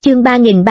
Chương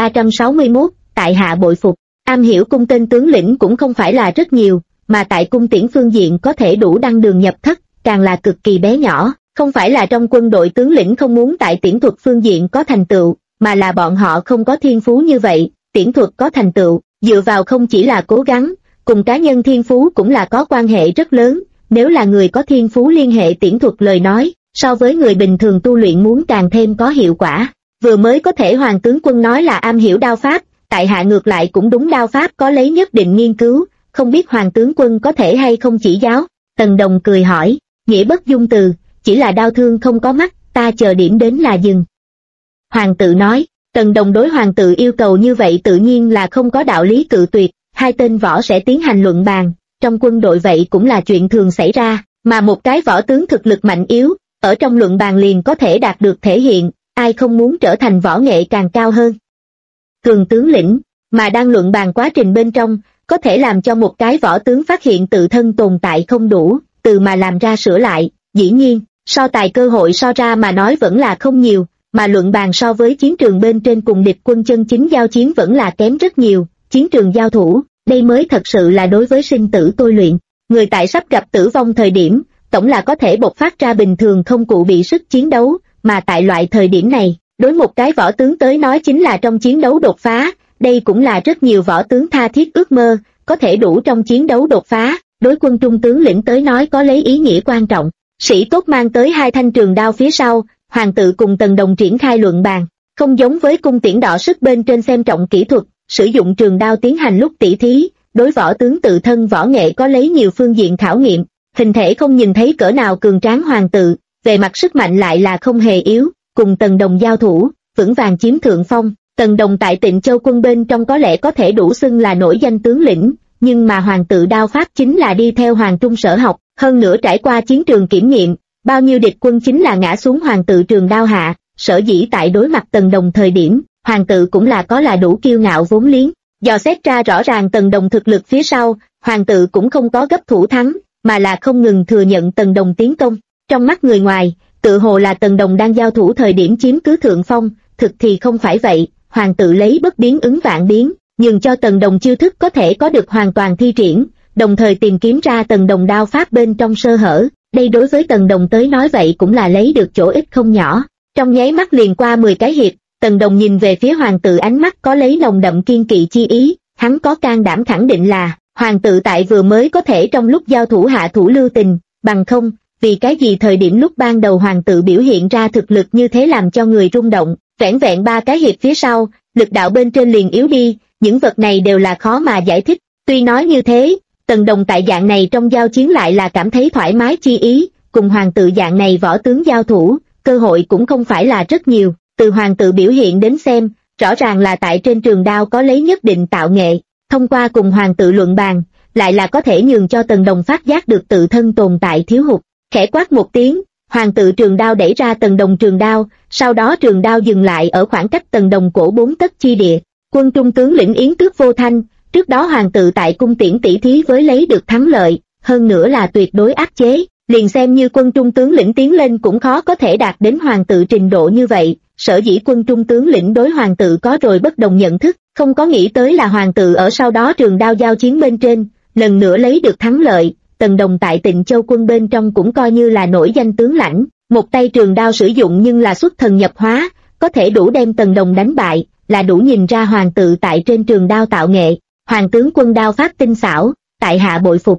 3361, tại hạ bội phục. Am hiểu cung tên tướng lĩnh cũng không phải là rất nhiều, mà tại cung tiễn phương diện có thể đủ đăng đường nhập thất, càng là cực kỳ bé nhỏ. Không phải là trong quân đội tướng lĩnh không muốn tại tiễn thuật phương diện có thành tựu, mà là bọn họ không có thiên phú như vậy. Tiễn thuật có thành tựu, dựa vào không chỉ là cố gắng, cùng cá nhân thiên phú cũng là có quan hệ rất lớn. Nếu là người có thiên phú liên hệ tiễn thuật lời nói, so với người bình thường tu luyện muốn càng thêm có hiệu quả. Vừa mới có thể Hoàng tướng quân nói là am hiểu đao pháp, tại hạ ngược lại cũng đúng đao pháp có lấy nhất định nghiên cứu, không biết Hoàng tướng quân có thể hay không chỉ giáo. Tần Đồng cười hỏi, nghĩa bất dung từ, chỉ là đao thương không có mắt, ta chờ điểm đến là dừng. Hoàng tự nói, Tần Đồng đối Hoàng tự yêu cầu như vậy tự nhiên là không có đạo lý cự tuyệt, hai tên võ sẽ tiến hành luận bàn, trong quân đội vậy cũng là chuyện thường xảy ra, mà một cái võ tướng thực lực mạnh yếu, ở trong luận bàn liền có thể đạt được thể hiện, ai không muốn trở thành võ nghệ càng cao hơn. Cường tướng lĩnh, mà đang luận bàn quá trình bên trong, có thể làm cho một cái võ tướng phát hiện tự thân tồn tại không đủ, từ mà làm ra sửa lại, dĩ nhiên, so tài cơ hội so ra mà nói vẫn là không nhiều, mà luận bàn so với chiến trường bên trên cùng địch quân chân chính giao chiến vẫn là kém rất nhiều, chiến trường giao thủ, đây mới thật sự là đối với sinh tử tôi luyện, người tại sắp gặp tử vong thời điểm, tổng là có thể bộc phát ra bình thường không cụ bị sức chiến đấu, mà tại loại thời điểm này, đối một cái võ tướng tới nói chính là trong chiến đấu đột phá, đây cũng là rất nhiều võ tướng tha thiết ước mơ, có thể đủ trong chiến đấu đột phá, đối quân trung tướng lĩnh tới nói có lấy ý nghĩa quan trọng. Sĩ tốt mang tới hai thanh trường đao phía sau, Hoàng tự cùng Tần Đồng triển khai luận bàn, không giống với cung tiễn đọ sức bên trên xem trọng kỹ thuật, sử dụng trường đao tiến hành lúc tỉ thí, đối võ tướng tự thân võ nghệ có lấy nhiều phương diện khảo nghiệm, hình thể không nhìn thấy cỡ nào cường tráng Hoàng tự, về mặt sức mạnh lại là không hề yếu, cùng Tần Đồng giao thủ, vững vàng chiếm thượng phong. Tần Đồng tại Tịnh Châu quân bên trong có lẽ có thể đủ xưng là nổi danh tướng lĩnh, nhưng mà Hoàng tự đao pháp chính là đi theo Hoàng Trung sở học, hơn nữa trải qua chiến trường kiểm nghiệm, bao nhiêu địch quân chính là ngã xuống Hoàng tự trường đao hạ, sở dĩ tại đối mặt Tần Đồng thời điểm, Hoàng tự cũng là có là đủ kiêu ngạo vốn liếng. Dò xét ra rõ ràng Tần Đồng thực lực phía sau, Hoàng tự cũng không có gấp thủ thắng, mà là không ngừng thừa nhận Tần Đồng tiến công. Trong mắt người ngoài, tự hồ là Tần Đồng đang giao thủ thời điểm chiếm cứ thượng phong, thực thì không phải vậy, Hoàng tự lấy bất biến ứng vạn biến, nhường cho Tần Đồng chiêu thức có thể có được hoàn toàn thi triển, đồng thời tìm kiếm ra Tần Đồng đao pháp bên trong sơ hở, đây đối với Tần Đồng tới nói vậy cũng là lấy được chỗ ích không nhỏ. Trong nháy mắt liền qua 10 cái hiệp, Tần Đồng nhìn về phía Hoàng tự ánh mắt có lấy nồng đậm kiên kỵ chi ý, hắn có can đảm khẳng định là, Hoàng tự tại vừa mới có thể trong lúc giao thủ hạ thủ lưu tình, bằng không, vì cái gì thời điểm lúc ban đầu Hoàng tự biểu hiện ra thực lực như thế làm cho người rung động, vẻn vẹn 3 cái hiệp phía sau, lực đạo bên trên liền yếu đi, những vật này đều là khó mà giải thích, tuy nói như thế, Tần Đồng tại dạng này trong giao chiến lại là cảm thấy thoải mái chi ý, cùng Hoàng tự dạng này võ tướng giao thủ, cơ hội cũng không phải là rất nhiều, từ Hoàng tự biểu hiện đến xem, rõ ràng là tại trên trường đao có lấy nhất định tạo nghệ, thông qua cùng Hoàng tự luận bàn, lại là có thể nhường cho Tần Đồng phát giác được tự thân tồn tại thiếu hụt, khẽ quát một tiếng, Hoàng tự trường đao đẩy ra Tần Đồng trường đao, sau đó trường đao dừng lại ở khoảng cách Tần Đồng cổ 4 tấc chi địa, quân trung tướng lĩnh Yến Tước Vô Thanh, trước đó Hoàng tự tại cung tiễn tỷ thí với lấy được thắng lợi, hơn nữa là tuyệt đối áp chế, liền xem như quân trung tướng lĩnh tiến lên cũng khó có thể đạt đến Hoàng tự trình độ như vậy, sở dĩ quân trung tướng lĩnh đối Hoàng tự có rồi bất đồng nhận thức, không có nghĩ tới là Hoàng tự ở sau đó trường đao giao chiến bên trên, lần nữa lấy được thắng lợi. Tần Đồng tại Tịnh Châu quân bên trong cũng coi như là nổi danh tướng lãnh, một tay trường đao sử dụng nhưng là xuất thần nhập hóa, có thể đủ đem Tần Đồng đánh bại, là đủ nhìn ra Hoàng tự tại trên trường đao tạo nghệ, Hoàng tướng quân đao pháp tinh xảo, tại hạ bội phục.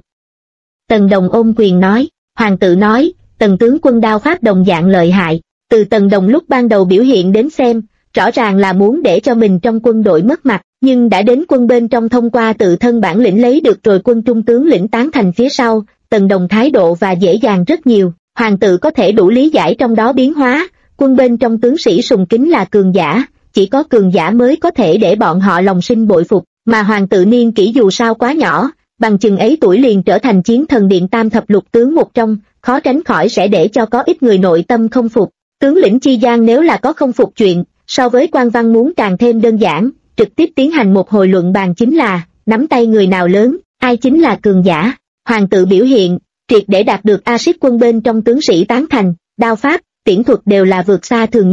Tần Đồng ôm quyền nói, Hoàng tự nói, Tần tướng quân đao pháp đồng dạng lợi hại, từ Tần Đồng lúc ban đầu biểu hiện đến xem, rõ ràng là muốn để cho mình trong quân đội mất mặt, nhưng đã đến quân bên trong thông qua tự thân bản lĩnh lấy được rồi quân trung tướng lĩnh tán thành phía sau, Tần Đồng thái độ và dễ dàng rất nhiều, Hoàng tự có thể đủ lý giải trong đó biến hóa, quân bên trong tướng sĩ sùng kính là cường giả, chỉ có cường giả mới có thể để bọn họ lòng sinh bội phục, mà Hoàng tự niên kỷ dù sao quá nhỏ, bằng chừng ấy tuổi liền trở thành chiến thần điện tam thập lục tướng một trong, khó tránh khỏi sẽ để cho có ít người nội tâm không phục, tướng lĩnh chi gian nếu là có không phục chuyện, so với quan văn muốn càng thêm đơn giản, trực tiếp tiến hành một hồi luận bàn chính là, nắm tay người nào lớn, ai chính là cường giả. Hoàng tự biểu hiện, triệt để đạt được axit quân bên trong tướng sĩ tán thành, đao pháp, tiễn thuật đều là vượt xa thường nhân.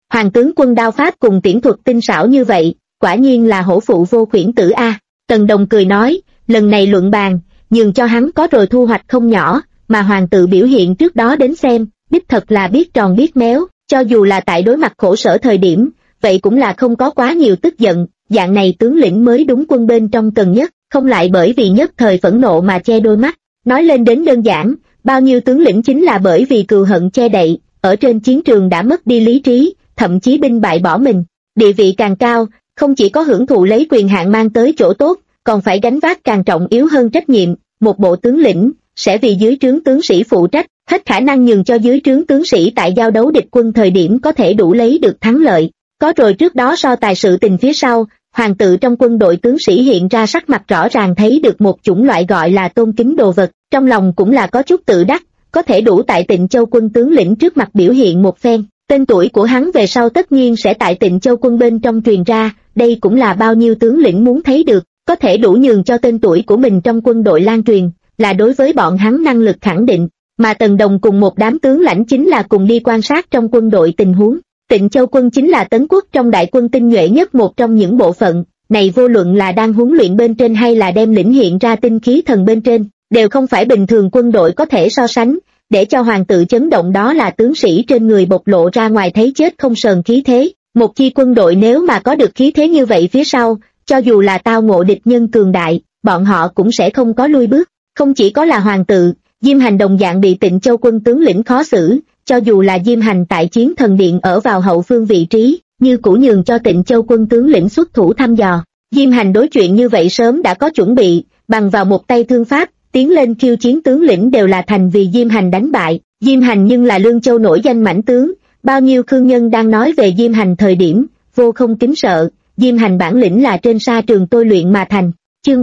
Hoàng tướng quân đao pháp cùng tiễn thuật tinh xảo như vậy, quả nhiên là hổ phụ vô khuyển tử a. Tần Đồng cười nói, lần này luận bàn, nhường cho hắn có rồi thu hoạch không nhỏ, mà hoàng tự biểu hiện trước đó đến xem, đích thật là biết tròn biết méo, cho dù là tại đối mặt khổ sở thời điểm, vậy cũng là không có quá nhiều tức giận, dạng này tướng lĩnh mới đúng quân bên trong cần nhất, không lại bởi vì nhất thời phẫn nộ mà che đôi mắt. Nói lên đến đơn giản, bao nhiêu tướng lĩnh chính là bởi vì cừu hận che đậy, ở trên chiến trường đã mất đi lý trí, thậm chí binh bại bỏ mình. Địa vị càng cao, không chỉ có hưởng thụ lấy quyền hạn mang tới chỗ tốt, còn phải gánh vác càng trọng yếu hơn trách nhiệm. Một bộ tướng lĩnh sẽ vì dưới trướng tướng sĩ phụ trách, hết khả năng nhường cho dưới trướng tướng sĩ tại giao đấu địch quân thời điểm có thể đủ lấy được thắng lợi. Có rồi trước đó so tài sự tình phía sau, hoàng tự trong quân đội tướng sĩ hiện ra sắc mặt rõ ràng thấy được một chủng loại gọi là tôn kính đồ vật, trong lòng cũng là có chút tự đắc, có thể đủ tại Tịnh Châu quân tướng lĩnh trước mặt biểu hiện một phen. Tên tuổi của hắn về sau tất nhiên sẽ tại Tịnh Châu quân bên trong truyền ra, đây cũng là bao nhiêu tướng lĩnh muốn thấy được, có thể đủ nhường cho tên tuổi của mình trong quân đội lan truyền, là đối với bọn hắn năng lực khẳng định, mà Tần Đồng cùng một đám tướng lãnh chính là cùng đi quan sát trong quân đội tình huống. Tịnh Châu quân chính là Tấn quốc trong đại quân tinh nhuệ nhất một trong những bộ phận, này vô luận là đang huấn luyện bên trên hay là đem lĩnh hiện ra tinh khí thần bên trên, đều không phải bình thường quân đội có thể so sánh. Để cho hoàng tự chấn động đó là tướng sĩ trên người bộc lộ ra ngoài thấy chết không sờn khí thế. Một chi quân đội nếu mà có được khí thế như vậy phía sau, cho dù là tao ngộ địch nhân cường đại, bọn họ cũng sẽ không có lui bước. Không chỉ có là hoàng tự, Diêm Hành đồng dạng bị Tịnh Châu quân tướng lĩnh khó xử, cho dù là Diêm Hành tại Chiến Thần Điện ở vào hậu phương vị trí, như cũ nhường cho Tịnh Châu quân tướng lĩnh xuất thủ thăm dò. Diêm Hành đối chuyện như vậy sớm đã có chuẩn bị, bằng vào một tay thương pháp, tiến lên khiêu chiến tướng lĩnh đều là thành vì Diêm Hành đánh bại. Diêm Hành nhưng là Lương Châu nổi danh mãnh tướng, bao nhiêu khương nhân đang nói về Diêm Hành thời điểm, vô không kính sợ, Diêm Hành bản lĩnh là trên sa trường tôi luyện mà thành. Chương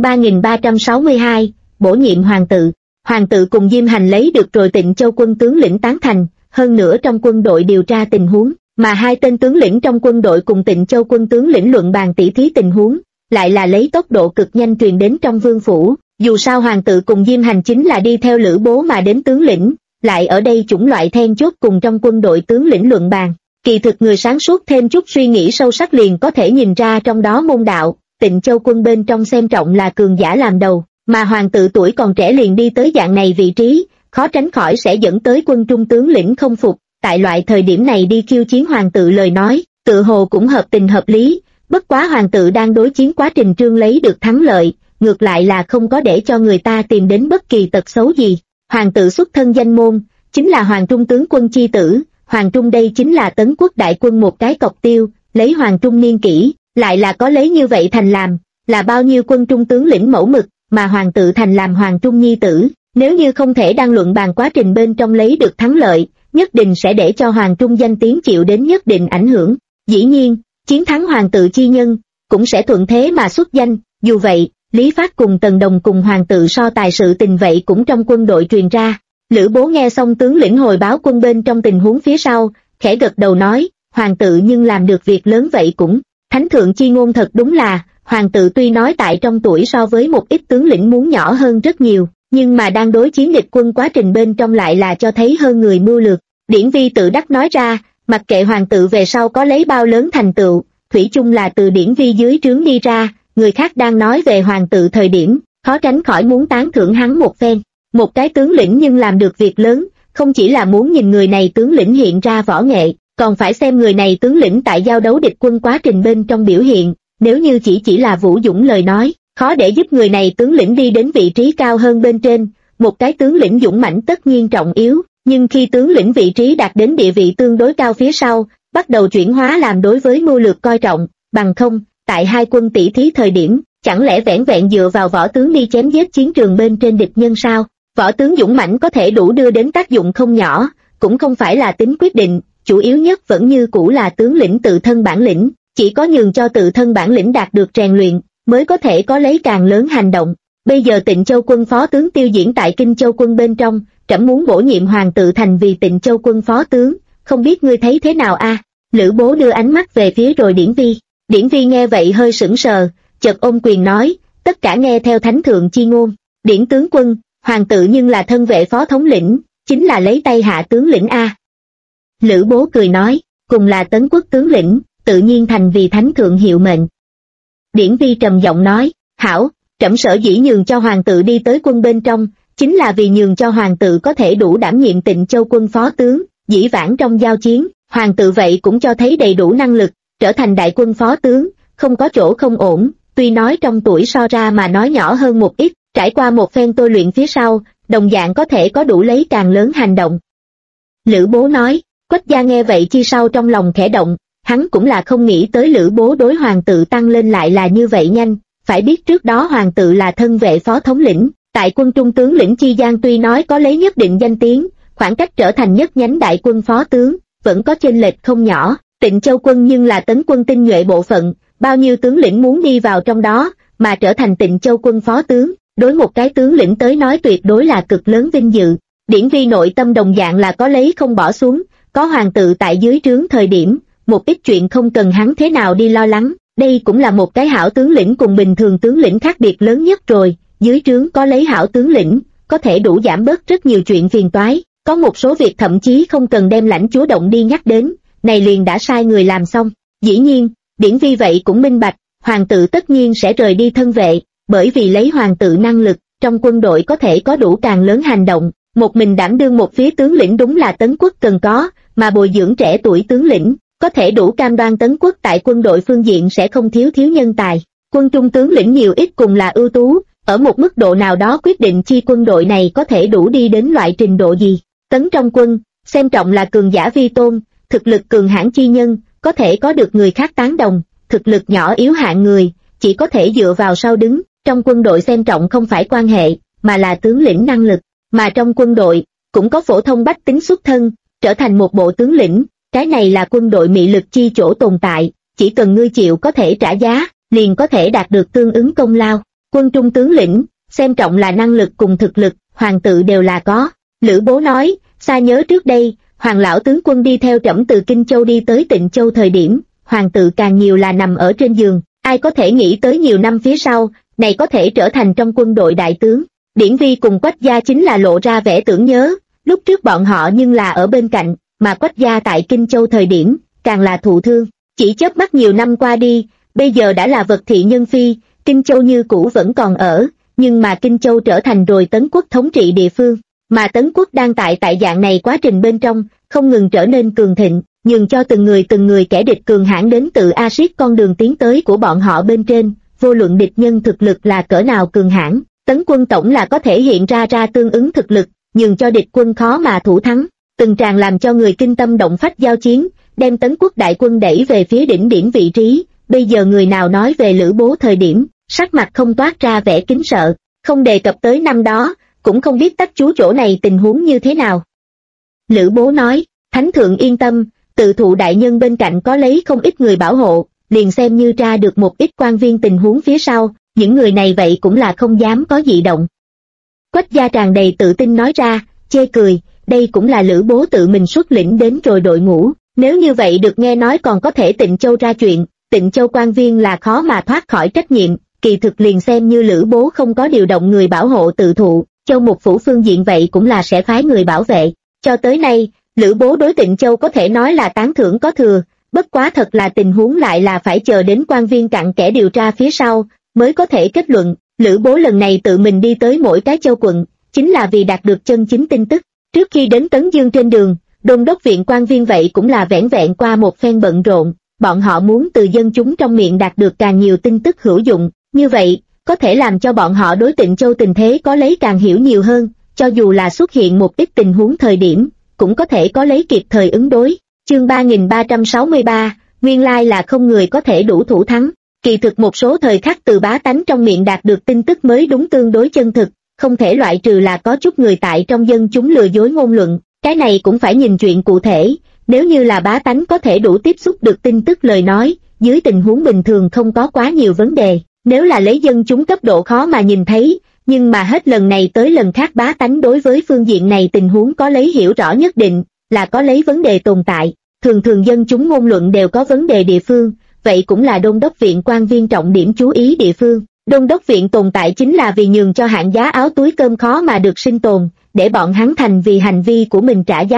3362, bổ nhiệm hoàng tự. Hoàng tự cùng Diêm Hành lấy được rồi Tịnh Châu quân tướng lĩnh tán thành, hơn nữa trong quân đội điều tra tình huống, mà hai tên tướng lĩnh trong quân đội cùng Tịnh Châu quân tướng lĩnh luận bàn tỉ thí tình huống, lại là lấy tốc độ cực nhanh truyền đến trong vương phủ. Dù sao hoàng tự cùng Diêm Hành chính là đi theo Lữ Bố mà đến tướng lĩnh, lại ở đây chủng loại then chốt cùng trong quân đội tướng lĩnh luận bàn. Kỳ thực người sáng suốt thêm chút suy nghĩ sâu sắc liền có thể nhìn ra trong đó môn đạo. Tịnh Châu quân bên trong xem trọng là cường giả làm đầu, mà hoàng tự tuổi còn trẻ liền đi tới dạng này vị trí, khó tránh khỏi sẽ dẫn tới quân trung tướng lĩnh không phục. Tại loại thời điểm này đi khiêu chiến hoàng tự lời nói, tự hồ cũng hợp tình hợp lý, bất quá hoàng tự đang đối chiến quá trình trương lấy được thắng lợi, ngược lại là không có để cho người ta tìm đến bất kỳ tật xấu gì. Hoàng tự xuất thân danh môn, chính là Hoàng Trung tướng quân chi tử, Hoàng Trung đây chính là Tấn quốc đại quân một cái cọc tiêu, lấy Hoàng Trung niên kỷ, lại là có lấy như vậy thành làm, là bao nhiêu quân trung tướng lĩnh mẫu mực, mà Hoàng tự thành làm Hoàng Trung nhi tử, nếu như không thể đăng luận bàn quá trình bên trong lấy được thắng lợi, nhất định sẽ để cho Hoàng Trung danh tiếng chịu đến nhất định ảnh hưởng. Dĩ nhiên, chiến thắng Hoàng tự chi nhân, cũng sẽ thuận thế mà xuất danh, dù vậy, Lý Phát cùng Tần Đồng cùng hoàng tự so tài sự tình vậy cũng trong quân đội truyền ra. Lữ Bố nghe xong tướng lĩnh hồi báo quân bên trong tình huống phía sau, khẽ gật đầu nói, hoàng tự nhưng làm được việc lớn vậy cũng, thánh thượng chi ngôn thật đúng là, hoàng tự tuy nói tại trong tuổi so với một ít tướng lĩnh muốn nhỏ hơn rất nhiều, nhưng mà đang đối chiến địch quân quá trình bên trong lại là cho thấy hơn người mưu lược. Điển Vi tự đắc nói ra, mặc kệ hoàng tự về sau có lấy bao lớn thành tựu, thủy chung là từ Điển Vi dưới trướng đi ra. Người khác đang nói về hoàng tự thời điểm, khó tránh khỏi muốn tán thưởng hắn một phen. Một cái tướng lĩnh nhưng làm được việc lớn, không chỉ là muốn nhìn người này tướng lĩnh hiện ra võ nghệ, còn phải xem người này tướng lĩnh tại giao đấu địch quân quá trình bên trong biểu hiện. Nếu như chỉ là vũ dũng lời nói, khó để giúp người này tướng lĩnh đi đến vị trí cao hơn bên trên. Một cái tướng lĩnh dũng mãnh tất nhiên trọng yếu, nhưng khi tướng lĩnh vị trí đạt đến địa vị tương đối cao phía sau, bắt đầu chuyển hóa làm đối với mưu lược coi trọng, bằng không, tại hai quân tỷ thí thời điểm, chẳng lẽ vẻn vẹn dựa vào võ tướng đi chém giết chiến trường bên trên địch nhân sao? Võ tướng dũng mãnh có thể đủ đưa đến tác dụng không nhỏ, cũng không phải là tính quyết định, chủ yếu nhất vẫn như cũ là tướng lĩnh tự thân bản lĩnh, chỉ có nhường cho tự thân bản lĩnh đạt được rèn luyện, mới có thể có lấy càng lớn hành động. Bây giờ Tịnh Châu quân phó tướng tiêu diễn tại Kinh Châu quân bên trong, trẫm muốn bổ nhiệm hoàng tự thành vì Tịnh Châu quân phó tướng, không biết ngươi thấy thế nào a? Lữ Bố đưa ánh mắt về phía rồi Điển Vi. Điển Vi nghe vậy hơi sững sờ, chợt ôm quyền nói, tất cả nghe theo thánh thượng chi ngôn. Điển tướng quân, hoàng tự nhưng là thân vệ phó thống lĩnh, chính là lấy tay hạ tướng lĩnh a. Lữ Bố cười nói, cùng là Tấn quốc tướng lĩnh, tự nhiên thành vì thánh thượng hiệu mệnh. Điển Vi trầm giọng nói, hảo, trẫm sở dĩ nhường cho hoàng tự đi tới quân bên trong, chính là vì nhường cho hoàng tự có thể đủ đảm nhiệm Tịnh Châu quân phó tướng, dĩ vãng trong giao chiến, hoàng tự vậy cũng cho thấy đầy đủ năng lực, trở thành đại quân phó tướng, không có chỗ không ổn, tuy nói trong tuổi so ra mà nói nhỏ hơn một ít, trải qua một phen tôi luyện phía sau, đồng dạng có thể có đủ lấy càng lớn hành động. Lữ Bố nói, Quách gia nghe vậy chi sau trong lòng khẽ động, hắn cũng là không nghĩ tới Lữ Bố đối hoàng tự tăng lên lại là như vậy nhanh, phải biết trước đó hoàng tự là thân vệ phó thống lĩnh, tại quân trung tướng lĩnh chi gian tuy nói có lấy nhất định danh tiếng, khoảng cách trở thành nhất nhánh đại quân phó tướng, vẫn có chênh lệch không nhỏ, Tịnh Châu quân nhưng là tấn quân tinh nhuệ bộ phận, bao nhiêu tướng lĩnh muốn đi vào trong đó, mà trở thành Tịnh Châu quân phó tướng, đối một cái tướng lĩnh tới nói tuyệt đối là cực lớn vinh dự. Điển Vi nội tâm đồng dạng là có lấy không bỏ xuống, có hoàng tự tại dưới trướng thời điểm, một ít chuyện không cần hắn thế nào đi lo lắng, đây cũng là một cái hảo tướng lĩnh cùng bình thường tướng lĩnh khác biệt lớn nhất rồi, dưới trướng có lấy hảo tướng lĩnh, có thể đủ giảm bớt rất nhiều chuyện phiền toái, có một số việc thậm chí không cần đem lãnh chúa động đi nhắc đến, này liền đã sai người làm xong. Dĩ nhiên, Điển Vi vậy cũng minh bạch, hoàng tự tất nhiên sẽ rời đi thân vệ, bởi vì lấy hoàng tự năng lực, trong quân đội có thể có đủ càng lớn hành động, một mình đảm đương một phía tướng lĩnh đúng là Tấn quốc cần có, mà bồi dưỡng trẻ tuổi tướng lĩnh, có thể đủ cam đoan Tấn quốc tại quân đội phương diện sẽ không thiếu nhân tài. Quân trung tướng lĩnh nhiều ít cùng là ưu tú, ở một mức độ nào đó quyết định chi quân đội này có thể đủ đi đến loại trình độ gì. Tấn trong quân, xem trọng là cường giả vi tôn, thực lực cường hãn chi nhân, có thể có được người khác tán đồng, thực lực nhỏ yếu hạng người, chỉ có thể dựa vào sau đứng, trong quân đội xem trọng không phải quan hệ, mà là tướng lĩnh năng lực, mà trong quân đội, cũng có phổ thông bách tính xuất thân, trở thành một bộ tướng lĩnh, cái này là quân đội mị lực chi chỗ tồn tại, chỉ cần ngươi chịu có thể trả giá, liền có thể đạt được tương ứng công lao. Quân trung tướng lĩnh, xem trọng là năng lực cùng thực lực, hoàng tự đều là có. Lữ Bố nói, xa nhớ trước đây, hoàng lão tướng quân đi theo trẫm từ Kinh Châu đi tới Tịnh Châu thời điểm, hoàng tự càng nhiều là nằm ở trên giường, ai có thể nghĩ tới nhiều năm phía sau, này có thể trở thành trong quân đội đại tướng. Điển Vi cùng Quách gia chính là lộ ra vẻ tưởng nhớ, lúc trước bọn họ nhưng là ở bên cạnh, mà Quách gia tại Kinh Châu thời điểm, càng là thụ thương, chỉ chớp mắt nhiều năm qua đi, bây giờ đã là vật thị nhân phi, Kinh Châu như cũ vẫn còn ở, nhưng mà Kinh Châu trở thành rồi Tấn quốc thống trị địa phương, mà Tấn quốc đang tại dạng này quá trình bên trong, không ngừng trở nên cường thịnh, nhường cho từng người kẻ địch cường hãn đến tự axit con đường tiến tới của bọn họ bên trên, vô luận địch nhân thực lực là cỡ nào cường hãn, Tấn quân tổng là có thể hiện ra tương ứng thực lực, nhường cho địch quân khó mà thủ thắng, từng tràng làm cho người kinh tâm động phách giao chiến, đem Tấn quốc đại quân đẩy về phía đỉnh điểm vị trí. Bây giờ người nào nói về Lữ Bố thời điểm, sắc mặt không toát ra vẻ kính sợ, không đề cập tới năm đó, cũng không biết tắc chú chỗ này tình huống như thế nào. Lữ Bố nói, Thánh thượng yên tâm, tự thụ đại nhân bên cạnh có lấy không ít người bảo hộ, liền xem như tra được một ít quan viên tình huống phía sau, những người này vậy cũng là không dám có dị động. Quách gia tràn đầy tự tin nói ra, chê cười, đây cũng là Lữ Bố tự mình xuất lĩnh đến rồi đội ngũ, nếu như vậy được nghe nói còn có thể Tịnh Châu ra chuyện, Tịnh Châu quan viên là khó mà thoát khỏi trách nhiệm, kỳ thực liền xem như Lữ Bố không có điều động người bảo hộ tự thụ, Châu Mục Phủ phương diện vậy cũng là sẽ phái người bảo vệ. Cho tới nay, Lữ Bố đối Tịnh Châu có thể nói là tán thưởng có thừa, bất quá thật là tình huống lại là phải chờ đến quan viên cặn kẽ điều tra phía sau, mới có thể kết luận. Lữ Bố lần này tự mình đi tới mỗi cái châu quận, chính là vì đạt được chân chính tin tức. Trước khi đến Tấn Dương trên đường, đôn đốc viện quan viên vậy cũng là vẻn vẹn qua một phen bận rộn, bọn họ muốn từ dân chúng trong miệng đạt được càng nhiều tin tức hữu dụng, như vậy, có thể làm cho bọn họ đối Tịnh Châu tình thế có lấy càng hiểu nhiều hơn, cho dù là xuất hiện một ít tình huống thời điểm, cũng có thể có lấy kịp thời ứng đối. Chương 3363, nguyên lai là không người có thể đủ thủ thắng. Kỳ thực một số thời khắc từ bá tánh trong miệng đạt được tin tức mới đúng tương đối chân thực, không thể loại trừ là có chút người tại trong dân chúng lừa dối ngôn luận, cái này cũng phải nhìn chuyện cụ thể, nếu như là bá tánh có thể đủ tiếp xúc được tin tức lời nói, dưới tình huống bình thường không có quá nhiều vấn đề, nếu là lấy dân chúng cấp độ khó mà nhìn thấy, nhưng mà hết lần này tới lần khác bá tánh đối với phương diện này tình huống có lấy hiểu rõ nhất định, là có lấy vấn đề tồn tại, thường dân chúng ngôn luận đều có vấn đề địa phương, vậy cũng là đôn đốc viện quan viên trọng điểm chú ý địa phương. Đôn đốc viện tồn tại chính là vì nhường cho hạng giá áo túi cơm khó mà được sinh tồn, để bọn hắn thành vì hành vi của mình trả giá đắt,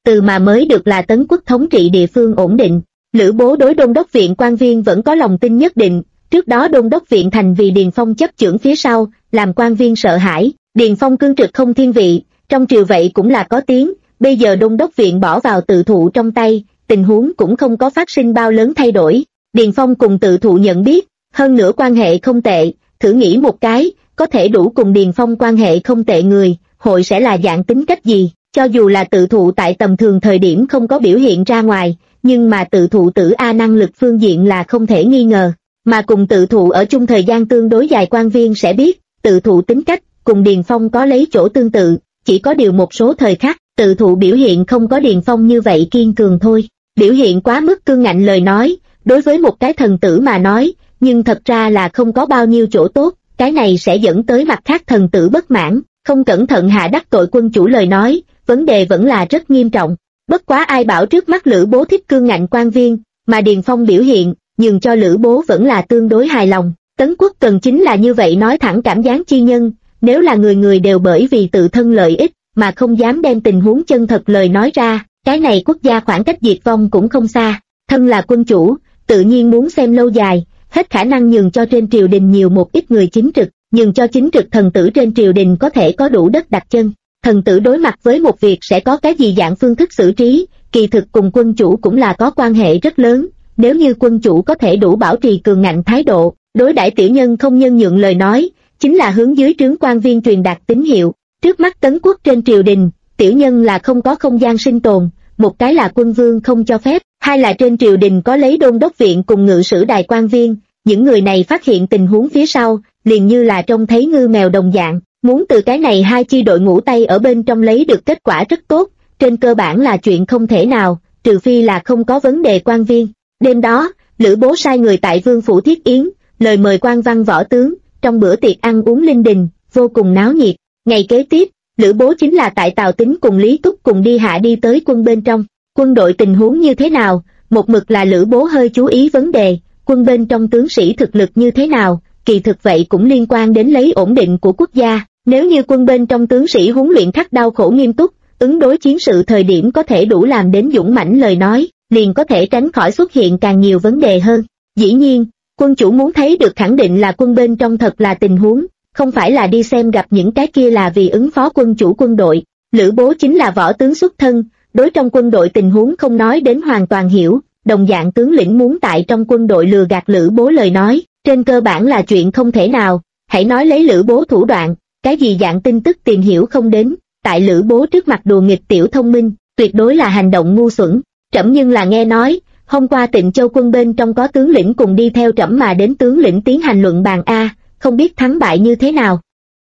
từ mà mới được là Tấn quốc thống trị địa phương ổn định. Lữ Bố đối đôn đốc viện Quan Viên vẫn có lòng tin nhất định, trước đó đôn đốc viện thành vì Điền Phong chấp chưởng phía sau, làm Quan Viên sợ hãi, Điền Phong cương trực không thiên vị, trong triều vậy cũng là có tiếng, bây giờ đôn đốc viện bỏ vào Tự Thụ trong tay, tình huống cũng không có phát sinh bao lớn thay đổi. Điền Phong cùng Tự Thụ nhận biết, hơn nữa quan hệ không tệ, thử nghĩ một cái, có thể đủ cùng Điền Phong quan hệ không tệ người, hội sẽ là dạng tính cách gì, cho dù là Tự Thụ tại tầm thường thời điểm không có biểu hiện ra ngoài, nhưng mà Tự Thụ tử A năng lực phương diện là không thể nghi ngờ, mà cùng Tự Thụ ở chung thời gian tương đối dài Quan Viên sẽ biết, Tự Thụ tính cách, cùng Điền Phong có lấy chỗ tương tự, chỉ có điều một số thời khắc, Tự Thụ biểu hiện không có Điền Phong như vậy kiên cường thôi, biểu hiện quá mức cương ngạnh lời nói, đối với một cái thần tử mà nói, nhưng thật ra là không có bao nhiêu chỗ tốt, cái này sẽ dẫn tới mặt khác thần tử bất mãn, không cẩn thận hạ đắc tội quân chủ lời nói, vấn đề vẫn là rất nghiêm trọng. Bất quá ai bảo trước mắt Lữ Bố thích cương ngạnh Quan Viên, mà Điền Phong biểu hiện, nhường cho Lữ Bố vẫn là tương đối hài lòng. Tấn quốc cần chính là như vậy nói thẳng cảm gián chi nhân, nếu là người người đều bởi vì tự thân lợi ích, mà không dám đem tình huống chân thật lời nói ra, cái này quốc gia khoảng cách diệt vong cũng không xa. Thân là quân chủ, tự nhiên muốn xem lâu dài, hết khả năng nhường cho trên triều đình nhiều một ít người chính trực, nhường cho chính trực thần tử trên triều đình có thể có đủ đất đặt chân. Thần tử đối mặt với một việc sẽ có cái gì dạng phương thức xử trí, kỳ thực cùng quân chủ cũng là có quan hệ rất lớn, nếu như quân chủ có thể đủ bảo trì cường ngạnh thái độ, đối đãi tiểu nhân không nhân nhượng lời nói, chính là hướng dưới trướng Quan Viên truyền đạt tín hiệu. Trước mắt Tấn quốc trên triều đình, tiểu nhân là không có không gian sinh tồn, một cái là quân vương không cho phép, hai là trên triều đình có lấy đôn đốc viện cùng ngự sử đài Quan Viên, những người này phát hiện tình huống phía sau, liền như là trông thấy ngư mèo đồng dạng, muốn từ cái này hai chi đội ngũ tay ở bên trong lấy được kết quả rất tốt, trên cơ bản là chuyện không thể nào, trừ phi là không có vấn đề Quan Viên. Đêm đó, Lữ Bố sai người tại Vương phủ thiết yến, lời mời quan văn võ tướng, trong bữa tiệc ăn uống linh đình, vô cùng náo nhiệt. Ngày kế tiếp, Lữ Bố chính là tại Tào Tín cùng Lý Túc cùng đi hạ đi tới quân bên trong. Quân đội tình huống như thế nào, một mực là Lữ Bố hơi chú ý vấn đề, quân bên trong tướng sĩ thực lực như thế nào, kỳ thực vậy cũng liên quan đến lấy ổn định của quốc gia. Nếu như quân bên trong tướng sĩ huấn luyện khắc đau khổ nghiêm túc, ứng đối chiến sự thời điểm có thể đủ làm đến dũng mãnh lời nói, liền có thể tránh khỏi xuất hiện càng nhiều vấn đề hơn. Dĩ nhiên, quân chủ muốn thấy được khẳng định là quân bên trong thật là tình huống, không phải là đi xem gặp những cái kia là vì ứng phó quân chủ quân đội. Lữ Bố chính là võ tướng xuất thân, đối trong quân đội tình huống không nói đến hoàn toàn hiểu, đồng dạng tướng lĩnh muốn tại trong quân đội lừa gạt Lữ Bố lời nói, trên cơ bản là chuyện không thể nào. Hãy nói lấy Lữ Bố thủ đoạn, cái gì dạng tin tức tìm hiểu không đến, tại Lữ Bố trước mặt đùa nghịch tiểu thông minh, tuyệt đối là hành động ngu xuẩn. Trẫm nhưng là nghe nói, hôm qua Tịnh Châu quân bên trong có tướng lĩnh cùng đi theo trẫm mà đến tướng lĩnh tiến hành luận bàn a, không biết thắng bại như thế nào.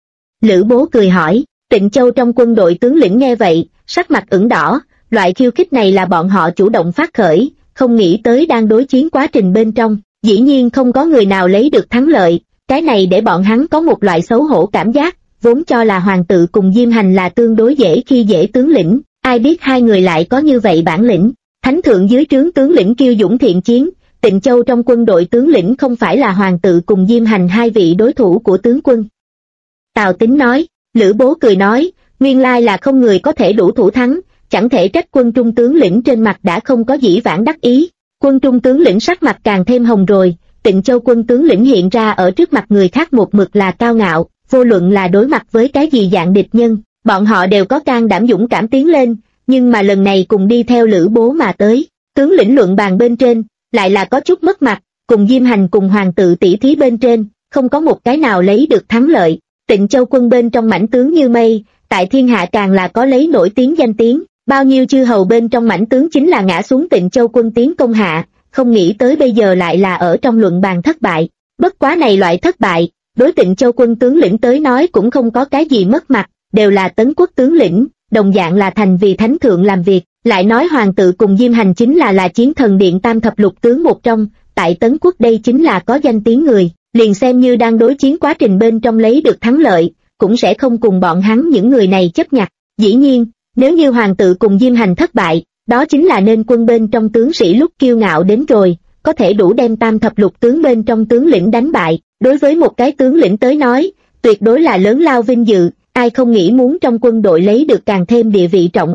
Lữ Bố cười hỏi. Tịnh Châu trong quân đội tướng lĩnh nghe vậy, sắc mặt ửng đỏ, loại khiêu khích này là bọn họ chủ động phát khởi, không nghĩ tới đang đối chiến quá trình bên trong, dĩ nhiên không có người nào lấy được thắng lợi, cái này để bọn hắn có một loại xấu hổ cảm giác, vốn cho là hoàng tự cùng Diêm Hành là tương đối dễ khi dễ tướng lĩnh, ai biết hai người lại có như vậy bản lĩnh. Thánh thượng dưới trướng tướng lĩnh kiêu dũng thiện chiến, Tịnh Châu trong quân đội tướng lĩnh không phải là hoàng tự cùng Diêm Hành hai vị đối thủ của tướng quân. Tào Tín nói. Lữ Bố cười nói, nguyên lai là không người có thể đủ thủ thắng, chẳng thể trách quân trung tướng lĩnh trên mặt đã không có dĩ vãng đắc ý. Quân trung tướng lĩnh sắc mặt càng thêm hồng rồi, Tịnh Châu quân tướng lĩnh hiện ra ở trước mặt người khác một mực là cao ngạo, vô luận là đối mặt với cái gì dạng địch nhân, bọn họ đều có can đảm dũng cảm tiến lên, nhưng mà lần này cùng đi theo Lữ Bố mà tới, tướng lĩnh luận bàn bên trên, lại là có chút mất mặt, cùng Diêm Hành cùng hoàng tự tỷ thí bên trên, không có một cái nào lấy được thắng lợi. Tịnh Châu quân bên trong mãnh tướng như mây, tại thiên hạ càng là có lấy nổi tiếng danh tiếng, bao nhiêu chư hầu bên trong mãnh tướng chính là ngã xuống Tịnh Châu quân tiến công hạ, không nghĩ tới bây giờ lại là ở trong luận bàn thất bại. Bất quá này loại thất bại, đối Tịnh Châu quân tướng lĩnh tới nói cũng không có cái gì mất mặt, đều là Tấn quốc tướng lĩnh, đồng dạng là thành vì thánh thượng làm việc, lại nói hoàng tự cùng Diêm Hành chính là chiến thần điện tam thập lục tướng một trong, tại Tấn quốc đây chính là có danh tiếng người. Liền xem như đang đối chiến quá trình bên trong lấy được thắng lợi, cũng sẽ không cùng bọn hắn những người này chấp nhặt. Dĩ nhiên, nếu như hoàng tự cùng Diêm Hành thất bại, đó chính là nên quân bên trong tướng sĩ lúc kiêu ngạo đến rồi, có thể đủ đem tam thập lục tướng bên trong tướng lĩnh đánh bại. Đối với một cái tướng lĩnh tới nói, tuyệt đối là lớn lao vinh dự, ai không nghĩ muốn trong quân đội lấy được càng thêm địa vị trọng yếu,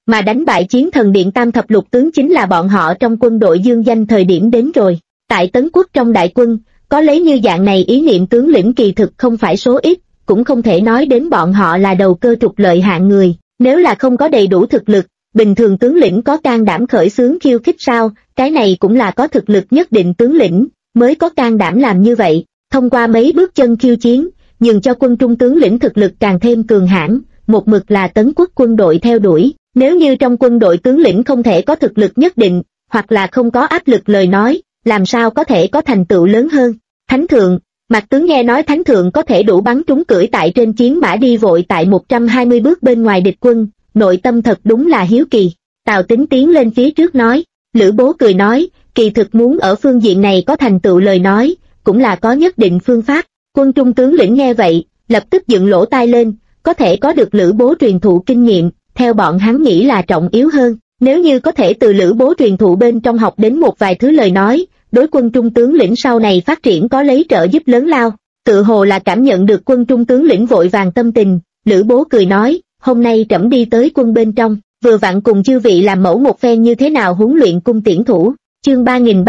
mà đánh bại chiến thần điện tam thập lục tướng chính là bọn họ trong quân đội dương danh thời điểm đến rồi. Tại Tấn Quốc trong đại quân, có lấy như dạng này ý niệm tướng lĩnh kỳ thực không phải số ít, cũng không thể nói đến bọn họ là đầu cơ trục lợi hạng người, nếu là không có đầy đủ thực lực, bình thường tướng lĩnh có can đảm khởi xướng khiêu khích sao, cái này cũng là có thực lực nhất định tướng lĩnh, mới có can đảm làm như vậy, thông qua mấy bước chân khiêu chiến, nhường cho quân trung tướng lĩnh thực lực càng thêm cường hãn, một mực là Tấn Quốc quân đội theo đuổi, nếu như trong quân đội tướng lĩnh không thể có thực lực nhất định, hoặc là không có áp lực lời nói, làm sao có thể có thành tựu lớn hơn. Thánh thượng, Mạc tướng nghe nói thánh thượng có thể đủ bắn trúng cưỡi tại trên chiến mã đi vội tại 120 bước bên ngoài địch quân, nội tâm thật đúng là hiếu kỳ. Tào Tín tiến lên phía trước nói, Lữ Bố cười nói, kỳ thực muốn ở phương diện này có thành tựu lời nói, cũng là có nhất định phương pháp. Quân trung tướng lĩnh nghe vậy, lập tức dựng lỗ tai lên, có thể có được Lữ Bố truyền thụ kinh nghiệm, theo bọn hắn nghĩ là trọng yếu hơn. Nếu như có thể từ Lữ Bố truyền thụ bên trong học đến một vài thứ lời nói, đối quân trung tướng lĩnh sau này phát triển có lấy trợ giúp lớn lao. Tự hồ là cảm nhận được quân trung tướng lĩnh vội vàng tâm tình, Lữ Bố cười nói, hôm nay trẫm đi tới quân bên trong, vừa vặn cùng chư vị làm mẫu một phen như thế nào huấn luyện cung tiễn thủ. Chương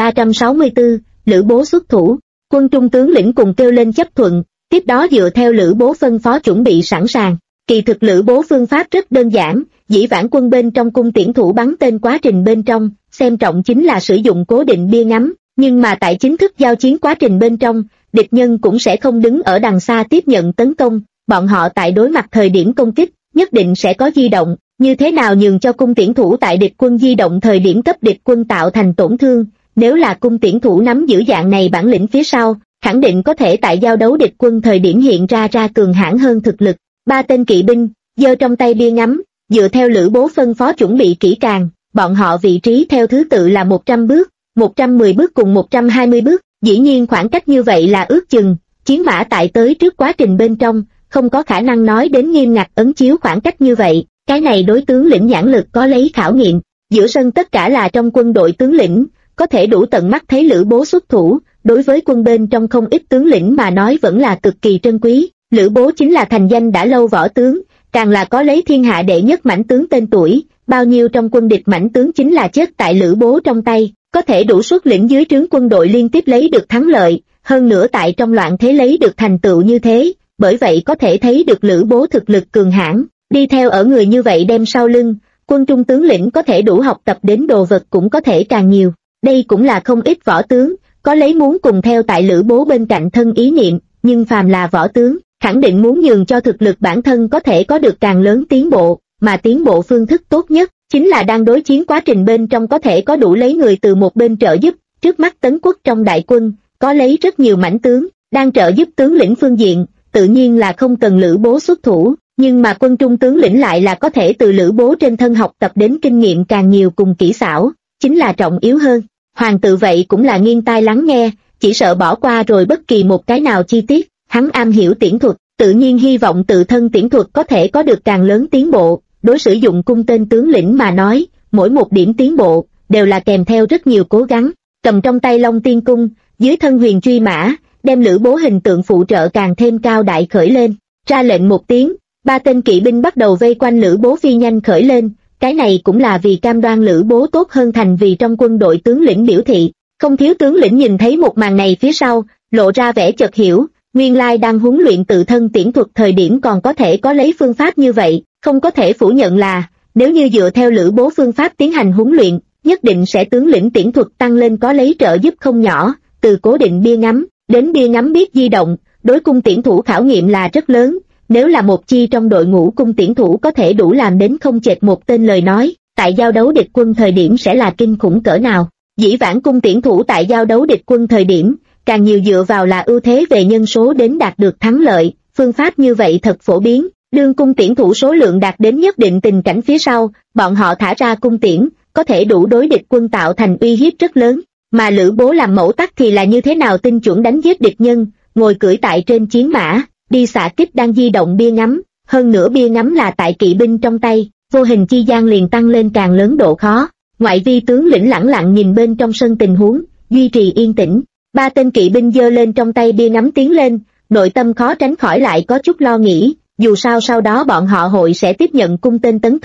3364, Lữ Bố xuất thủ, quân trung tướng lĩnh cùng kêu lên chấp thuận, tiếp đó dựa theo Lữ Bố phân phó chuẩn bị sẵn sàng. Kỳ thực Lữ Bố phương pháp rất đơn giản, dĩ vãng quân bên trong cung tiễn thủ bắn tên quá trình bên trong, xem trọng chính là sử dụng cố định bia ngắm, nhưng mà tại chính thức giao chiến quá trình bên trong, địch nhân cũng sẽ không đứng ở đằng xa tiếp nhận tấn công, bọn họ tại đối mặt thời điểm công kích, nhất định sẽ có di động, như thế nào nhường cho cung tiễn thủ tại địch quân di động thời điểm cấp địch quân tạo thành tổn thương, nếu là cung tiễn thủ nắm giữ dạng này bản lĩnh phía sau, khẳng định có thể tại giao đấu địch quân thời điểm hiện ra cường hãn hơn thực lực. Ba tên kỵ binh, giơ trong tay bia ngắm, dựa theo Lữ Bố phân phó chuẩn bị kỹ càng, bọn họ vị trí theo thứ tự là 100 bước, 110 bước cùng 120 bước, dĩ nhiên khoảng cách như vậy là ước chừng, chiến mã tại tới trước quá trình bên trong, không có khả năng nói đến nghiêm ngặt ấn chiếu khoảng cách như vậy, cái này đối tướng lĩnh nhãn lực có lấy khảo nghiệm. Giữa sân tất cả là trong quân đội tướng lĩnh, có thể đủ tận mắt thấy Lữ Bố xuất thủ, đối với quân bên trong không ít tướng lĩnh mà nói vẫn là cực kỳ trân quý. Lữ Bố chính là thành danh đã lâu võ tướng, càng là có lấy thiên hạ đệ nhất mãnh tướng tên tuổi, bao nhiêu trong quân địch mãnh tướng chính là chết tại Lữ Bố trong tay, có thể đủ xuất lĩnh dưới trướng quân đội liên tiếp lấy được thắng lợi, hơn nữa tại trong loạn thế lấy được thành tựu như thế, bởi vậy có thể thấy được Lữ Bố thực lực cường hãn, đi theo ở người như vậy đem sau lưng, quân trung tướng lĩnh có thể đủ học tập đến đồ vật cũng có thể càng nhiều, đây cũng là không ít võ tướng, có lấy muốn cùng theo tại Lữ Bố bên cạnh thân ý niệm, nhưng phàm là võ tướng, khẳng định muốn nhường cho thực lực bản thân có thể có được càng lớn tiến bộ, mà tiến bộ phương thức tốt nhất, chính là đang đối chiến quá trình bên trong có thể có đủ lấy người từ một bên trợ giúp, trước mắt Tấn Quốc trong đại quân, có lấy rất nhiều mãnh tướng, đang trợ giúp tướng lĩnh phương diện, tự nhiên là không cần Lữ Bố xuất thủ, nhưng mà quân trung tướng lĩnh lại là có thể từ Lữ Bố trên thân học tập đến kinh nghiệm càng nhiều cùng kỹ xảo, chính là trọng yếu hơn. Hoàng tự vậy cũng là nghiêng tai lắng nghe, chỉ sợ bỏ qua rồi bất kỳ một cái nào chi tiết, hắn am hiểu tiễn thuật, tự nhiên hy vọng tự thân tiễn thuật có thể có được càng lớn tiến bộ, đối sử dụng cung tên tướng lĩnh mà nói, mỗi một điểm tiến bộ, đều là kèm theo rất nhiều cố gắng, cầm trong tay Long Tiên Cung, dưới thân huyền truy mã, đem Lữ Bố hình tượng phụ trợ càng thêm cao đại khởi lên, ra lệnh một tiếng, ba tên kỵ binh bắt đầu vây quanh Lữ Bố phi nhanh khởi lên, cái này cũng là vì cam đoan Lữ Bố tốt hơn thành vì trong quân đội tướng lĩnh biểu thị, không thiếu tướng lĩnh nhìn thấy một màn này phía sau, lộ ra vẻ chợt hiểu, nguyên lai đang huấn luyện tự thân tiễn thuật thời điểm còn có thể có lấy phương pháp như vậy, không có thể phủ nhận là, nếu như dựa theo Lữ Bố phương pháp tiến hành huấn luyện, nhất định sẽ tướng lĩnh tiễn thuật tăng lên có lấy trợ giúp không nhỏ, từ cố định bia ngắm, đến bia ngắm biết di động, đối cung tiễn thủ khảo nghiệm là rất lớn, nếu là một chi trong đội ngũ cung tiễn thủ có thể đủ làm đến không chệch một tên lời nói, tại giao đấu địch quân thời điểm sẽ là kinh khủng cỡ nào. Dĩ vãng cung tiễn thủ tại giao đấu địch quân thời điểm, càng nhiều dựa vào là ưu thế về nhân số đến đạt được thắng lợi, phương pháp như vậy thật phổ biến, đương cung tiễn thủ số lượng đạt đến nhất định tình cảnh phía sau, bọn họ thả ra cung tiễn, có thể đủ đối địch quân tạo thành uy hiếp rất lớn, mà Lữ Bố làm mẫu tắc thì là như thế nào tinh chuẩn đánh giết địch nhân, ngồi cưỡi tại trên chiến mã, đi xạ kích đang di động bia ngắm, hơn nữa bia ngắm là tại kỵ binh trong tay, vô hình chi gian liền tăng lên càng lớn độ khó. Ngoại vi tướng lĩnh lẳng lặng nhìn bên trong sân tình huống, duy trì yên tĩnh. Ba tên kỵ binh giơ lên trong tay bia ngắm tiến lên, nội tâm khó tránh khỏi lại có chút lo nghĩ, dù sao sau đó bọn họ hội sẽ tiếp nhận cung tên tấn công,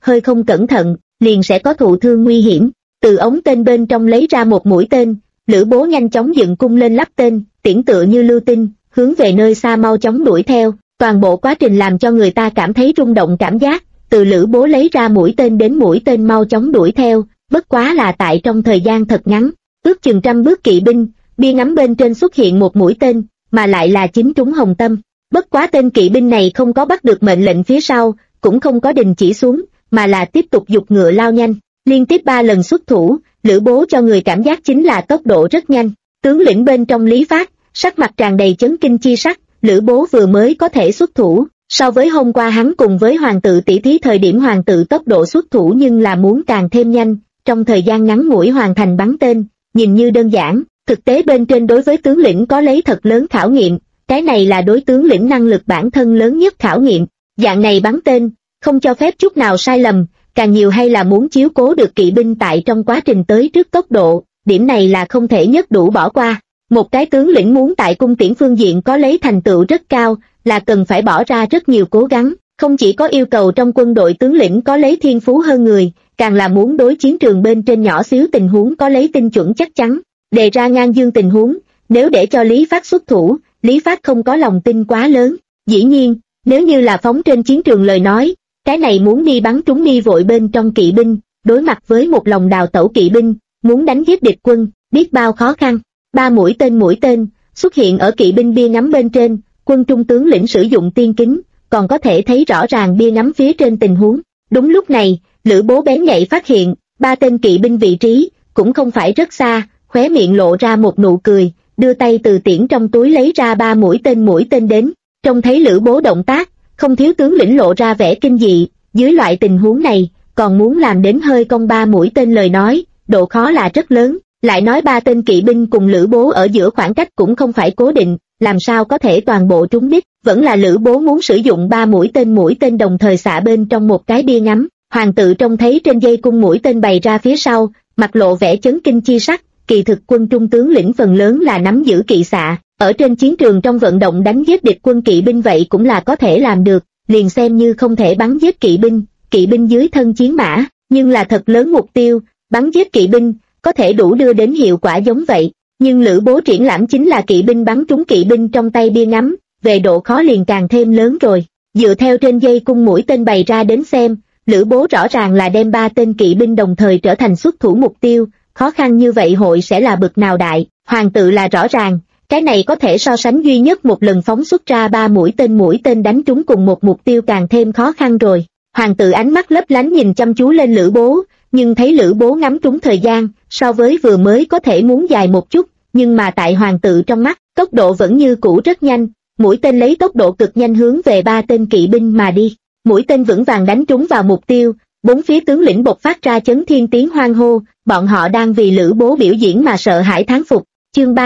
hơi không cẩn thận, liền sẽ có thụ thương nguy hiểm. Từ ống tên bên trong lấy ra một mũi tên, Lữ Bố nhanh chóng dựng cung lên lắp tên, tiễn tựa như lưu tinh, hướng về nơi xa mau chóng đuổi theo. Toàn bộ quá trình làm cho người ta cảm thấy rung động cảm giác, từ Lữ Bố lấy ra mũi tên đến mũi tên mau chóng đuổi theo, bất quá là tại trong thời gian thật ngắn, ước chừng 100 bước kỵ binh, bia ngắm bên trên xuất hiện một mũi tên, mà lại là chính trúng hồng tâm. Bất quá tên kỵ binh này không có bắt được mệnh lệnh phía sau, cũng không có đình chỉ xuống, mà là tiếp tục giục ngựa lao nhanh, liên tiếp 3 lần xuất thủ. Lữ Bố cho người cảm giác chính là tốc độ rất nhanh. Tướng lĩnh bên trong Lý Phát, sắc mặt tràn đầy chấn kinh chi sắc, Lữ Bố vừa mới có thể xuất thủ, so với hôm qua hắn cùng với hoàng tự tỷ thí thời điểm hoàng tự tốc độ xuất thủ nhưng là muốn càng thêm nhanh, trong thời gian ngắn ngủi hoàn thành bắn tên, nhìn như đơn giản, thực tế bên trên đối với tướng lĩnh có lấy thật lớn khảo nghiệm, cái này là đối tướng lĩnh năng lực bản thân lớn nhất khảo nghiệm. Dạng này bắn tên, không cho phép chút nào sai lầm, càng nhiều hay là muốn chiếu cố được kỵ binh tại trong quá trình tới trước tốc độ, điểm này là không thể nhất đủ bỏ qua. Một cái tướng lĩnh muốn tại cung tiễn phương diện có lấy thành tựu rất cao, là cần phải bỏ ra rất nhiều cố gắng, không chỉ có yêu cầu trong quân đội tướng lĩnh có lấy thiên phú hơn người, càng là muốn đối chiến trường bên trên nhỏ xíu tình huống có lấy tinh chuẩn chắc chắn. Đề ra ngang dương tình huống, nếu để cho Lý Phát xuất thủ, Lý Phát không có lòng tin quá lớn. Dĩ nhiên, nếu như là phóng trên chiến trường lời nói, cái này muốn đi bắn trúng đi vội bên trong kỵ binh, đối mặt với một lòng đào tẩu kỵ binh, muốn đánh giết địch quân, biết bao khó khăn. 3 mũi tên xuất hiện ở kỵ binh bia ngắm bên trên, quân trung tướng lĩnh sử dụng tiên kính, còn có thể thấy rõ ràng bia ngắm phía trên tình huống. Đúng lúc này, Lữ Bố bén nhạy phát hiện, 3 tên kỵ binh vị trí, cũng không phải rất xa, khóe miệng lộ ra một nụ cười, đưa tay từ tiễn trong túi lấy ra 3 mũi tên đến. Trông thấy Lữ Bố động tác, không thiếu tướng lĩnh lộ ra vẻ kinh dị, dưới loại tình huống này, còn muốn làm đến hơi cong 3 mũi tên lời nói, độ khó là rất lớn. Lại nói 3 tên kỵ binh cùng Lữ Bố ở giữa khoảng cách cũng không phải cố định, làm sao có thể toàn bộ trúng đích, vẫn là Lữ Bố muốn sử dụng 3 mũi tên đồng thời xạ bên trong một cái bia ngắm. Hoàng tự trông thấy trên dây cung mũi tên bày ra phía sau, mặt lộ vẻ chấn kinh chi sắc, kỳ thực quân trung tướng lĩnh phần lớn là nắm giữ kỵ xạ, ở trên chiến trường trong vận động đánh giết địch quân kỵ binh vậy cũng là có thể làm được, liền xem như không thể bắn giết kỵ binh dưới thân chiến mã, nhưng là thật lớn mục tiêu, bắn giết kỵ binh, có thể đủ đưa đến hiệu quả giống vậy. Nhưng Lữ Bố triển lãm chính là kỵ binh bắn trúng kỵ binh trong tay bia ngắm, về độ khó liền càng thêm lớn rồi. Dựa theo trên dây cung mũi tên bày ra đến xem, Lữ Bố rõ ràng là đem 3 tên kỵ binh đồng thời trở thành xuất thủ mục tiêu, khó khăn như vậy hội sẽ là bực nào đại. Hoàng tự là rõ ràng, cái này có thể so sánh duy nhất một lần phóng xuất ra 3 mũi tên đánh trúng cùng một mục tiêu càng thêm khó khăn rồi. Hoàng tự ánh mắt lấp lánh nhìn chăm chú lên Lữ Bố, nhưng thấy Lữ Bố ngắm trúng thời gian, so với vừa mới có thể muốn dài một chút, nhưng mà tại hoàng tự trong mắt, tốc độ vẫn như cũ rất nhanh, mũi tên lấy tốc độ cực nhanh hướng về 3 tên kỵ binh mà đi. Mũi tên vững vàng đánh trúng vào mục tiêu, bốn phía tướng lĩnh bộc phát ra chấn thiên tiếng hoan hô, bọn họ đang vì Lữ Bố biểu diễn mà sợ hãi thán phục. Chương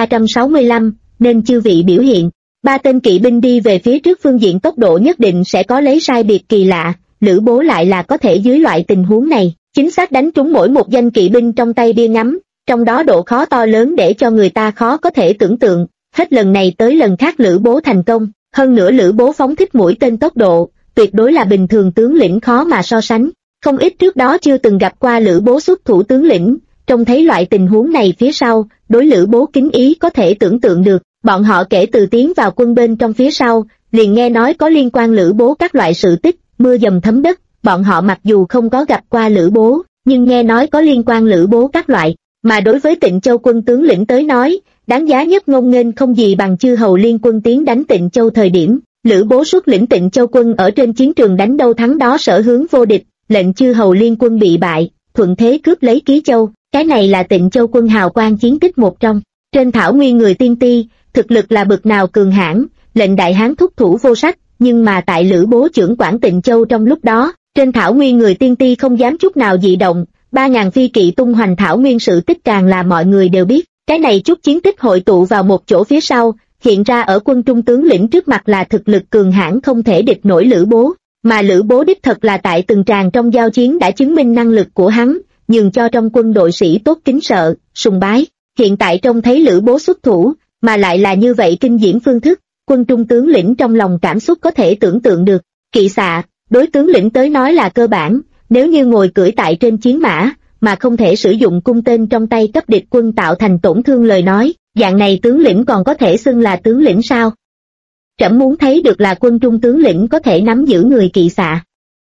3365, nên chư vị biểu hiện. 3 tên kỵ binh đi về phía trước phương diện tốc độ nhất định sẽ có lấy sai biệt kỳ lạ, Lữ Bố lại là có thể dưới loại tình huống này, chính xác đánh trúng mỗi một danh kỵ binh trong tay bia ngắm, trong đó độ khó to lớn để cho người ta khó có thể tưởng tượng, hết lần này tới lần khác Lữ Bố thành công, hơn nữa Lữ Bố phóng thích mũi tên tốc độ, tuyệt đối là bình thường tướng lĩnh khó mà so sánh, không ít trước đó chưa từng gặp qua Lữ Bố xuất thủ tướng lĩnh, trông thấy loại tình huống này phía sau, đối Lữ Bố kính ý có thể tưởng tượng được, bọn họ kể từ tiến vào quân bên trong phía sau, liền nghe nói có liên quan Lữ Bố các loại sự tích, mưa dầm thấm đất, bọn họ mặc dù không có gặp qua Lữ Bố, nhưng nghe nói có liên quan Lữ Bố các loại, mà đối với Tịnh Châu quân tướng lĩnh tới nói, đáng giá nhất ngông nghênh không gì bằng chư hầu liên quân tiến đánh Tịnh Châu thời điểm, Lữ Bố xuất lĩnh Tịnh Châu quân ở trên chiến trường đánh đâu thắng đó sở hướng vô địch, lệnh chư hầu liên quân bị bại, thuận thế cướp lấy Ký Châu, cái này là Tịnh Châu quân hào quang chiến tích một trong. Trên thảo nguyên người tiên ti, thực lực là bực nào cường hãn, lệnh đại hán thúc thủ vô sách, nhưng mà tại Lữ Bố trưởng quản Tịnh Châu trong lúc đó, trên thảo nguyên người tiên ti không dám chút nào dị động, 3.000 phi kỵ tung hoành thảo nguyên sự tích càng là mọi người đều biết, cái này chút chiến tích hội tụ vào một chỗ phía sau, hiện ra ở quân trung tướng lĩnh trước mặt là thực lực cường hãn không thể địch nổi Lữ Bố, mà Lữ Bố đích thật là tại từng tràng trong giao chiến đã chứng minh năng lực của hắn, nhường cho trong quân đội sĩ tốt kính sợ, sùng bái, hiện tại trông thấy Lữ Bố xuất thủ, mà lại là như vậy kinh diễm phương thức, quân trung tướng lĩnh trong lòng cảm xúc có thể tưởng tượng được, kỵ xạ, đối tướng lĩnh tới nói là cơ bản, nếu như ngồi cưỡi tại trên chiến mã, mà không thể sử dụng cung tên trong tay cấp địch quân tạo thành tổn thương lời nói, dạng này tướng lĩnh còn có thể xưng là tướng lĩnh sao? Trẫm muốn thấy được là quân trung tướng lĩnh có thể nắm giữ người kỵ xạ.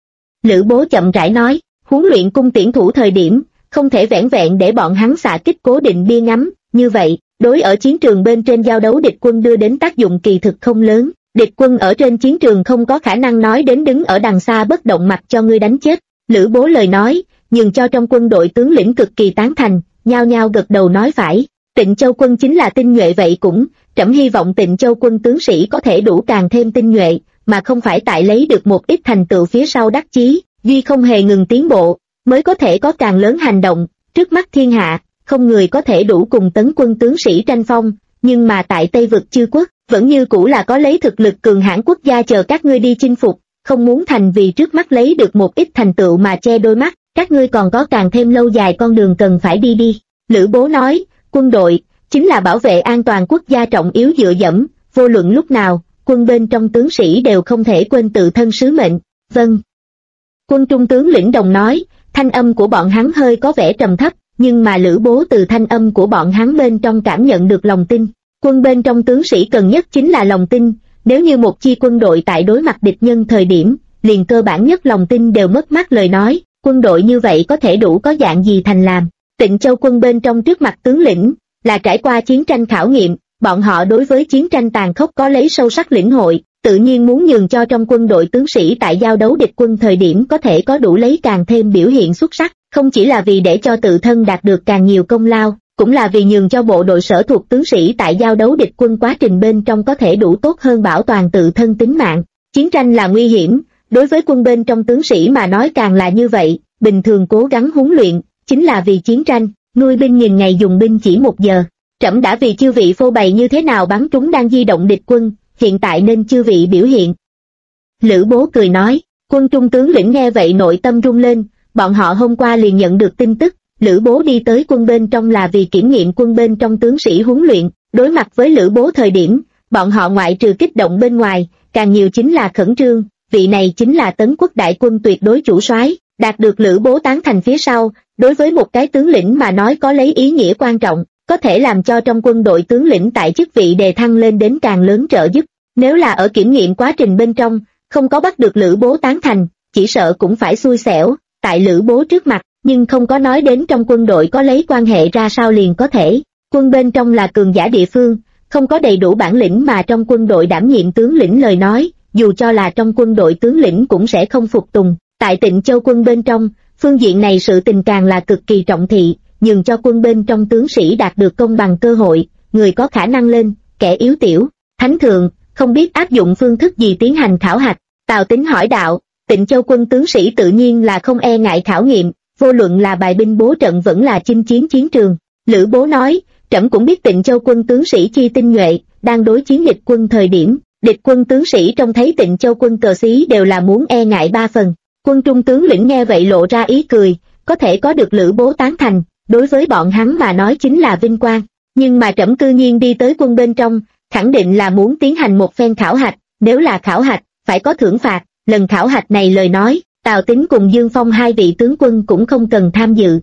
Lữ Bố chậm rãi nói, huấn luyện cung tiễn thủ thời điểm, không thể vẻn vẹn để bọn hắn xạ kích cố định bia ngắm, như vậy, đối ở chiến trường bên trên giao đấu địch quân đưa đến tác dụng kỳ thực không lớn. Địch quân ở trên chiến trường không có khả năng nói đến đứng ở đằng xa bất động mặc cho ngươi đánh chết. Lữ Bố lời nói, nhưng cho trong quân đội tướng lĩnh cực kỳ tán thành, nhao nhao gật đầu nói phải. Tịnh Châu quân chính là tinh nhuệ vậy cũng, trẫm hy vọng Tịnh Châu quân tướng sĩ có thể đủ càng thêm tinh nhuệ, mà không phải tại lấy được một ít thành tựu phía sau đắc chí, duy không hề ngừng tiến bộ, mới có thể có càng lớn hành động. Trước mắt thiên hạ, không người có thể đủ cùng tấn quân tướng sĩ tranh phong, nhưng mà tại Tây vực chư quốc, vẫn như cũ là có lấy thực lực cường hãn quốc gia chờ các ngươi đi chinh phục, không muốn thành vì trước mắt lấy được một ít thành tựu mà che đôi mắt, các ngươi còn có càng thêm lâu dài con đường cần phải đi. Lữ Bố nói, quân đội, chính là bảo vệ an toàn quốc gia trọng yếu dựa dẫm, vô luận lúc nào, quân bên trong tướng sĩ đều không thể quên tự thân sứ mệnh. Vâng. Quân trung tướng lĩnh đồng nói, thanh âm của bọn hắn hơi có vẻ trầm thấp, nhưng mà Lữ Bố từ thanh âm của bọn hắn bên trong cảm nhận được lòng tin. Quân bên trong tướng sĩ cần nhất chính là lòng tin, nếu như một chi quân đội tại đối mặt địch nhân thời điểm, liền cơ bản nhất lòng tin đều mất mát lời nói, quân đội như vậy có thể đủ có dạng gì thành làm. Tịnh Châu quân bên trong trước mặt tướng lĩnh, là trải qua chiến tranh khảo nghiệm, bọn họ đối với chiến tranh tàn khốc có lấy sâu sắc lĩnh hội, tự nhiên muốn nhường cho trong quân đội tướng sĩ tại giao đấu địch quân thời điểm có thể có đủ lấy càng thêm biểu hiện xuất sắc, không chỉ là vì để cho tự thân đạt được càng nhiều công lao, cũng là vì nhường cho bộ đội sở thuộc tướng sĩ tại giao đấu địch quân quá trình bên trong có thể đủ tốt hơn bảo toàn tự thân tính mạng. Chiến tranh là nguy hiểm, đối với quân bên trong tướng sĩ mà nói càng là như vậy, bình thường cố gắng huấn luyện, chính là vì chiến tranh, nuôi binh nghìn ngày dùng binh chỉ 1 giờ. Trẫm đã vì chư vị phô bày như thế nào bắn trúng đang di động địch quân, hiện tại nên chư vị biểu hiện. Lữ Bố cười nói, quân trung tướng lĩnh nghe vậy nội tâm rung lên, bọn họ hôm qua liền nhận được tin tức, Lữ Bố đi tới quân bên trong là vì kiểm nghiệm quân bên trong tướng sĩ huấn luyện, đối mặt với Lữ Bố thời điểm, bọn họ ngoại trừ kích động bên ngoài, càng nhiều chính là khẩn trương, vị này chính là Tấn quốc đại quân tuyệt đối chủ soái, đạt được Lữ Bố tán thành phía sau, đối với một cái tướng lĩnh mà nói có lấy ý nghĩa quan trọng, có thể làm cho trong quân đội tướng lĩnh tại chức vị đề thăng lên đến càng lớn trợ giúp. Nếu là ở kiểm nghiệm quá trình bên trong, không có bắt được Lữ Bố tán thành, chỉ sợ cũng phải xui xẻo, tại Lữ Bố trước mặt, nhưng không có nói đến trong quân đội có lấy quan hệ ra sao liền có thể. Quân bên trong là cường giả địa phương, không có đầy đủ bản lĩnh mà trong quân đội đảm nhiệm tướng lĩnh lời nói, dù cho là trong quân đội tướng lĩnh cũng sẽ không phục tùng. Tại Tịnh Châu quân bên trong, phương diện này sự tình càng là cực kỳ trọng thị, nhường cho quân bên trong tướng sĩ đạt được công bằng cơ hội, người có khả năng lên, kẻ yếu tiểu. Thánh thượng, không biết áp dụng phương thức gì tiến hành khảo hạch? Tào Tín hỏi đạo. Tịnh Châu quân tướng sĩ tự nhiên là không e ngại khảo nghiệm, vô luận là bài binh bố trận vẫn là chinh chiến chiến trường. Lữ Bố nói, trẫm cũng biết Tịnh Châu quân tướng sĩ chi tinh nhuệ, đang đối chiến địch quân thời điểm, địch quân tướng sĩ trông thấy Tịnh Châu quân cờ xí đều là muốn e ngại 3 phần. Quân trung tướng lĩnh nghe vậy lộ ra ý cười, có thể có được Lữ Bố tán thành, đối với bọn hắn mà nói chính là vinh quang. Nhưng mà trẫm cư nhiên đi tới quân bên trong, khẳng định là muốn tiến hành một phen khảo hạch, nếu là khảo hạch, phải có thưởng phạt. Lần khảo hạch này lời nói, Tào Tín cùng Dương Phong 2 vị tướng quân cũng không cần tham dự.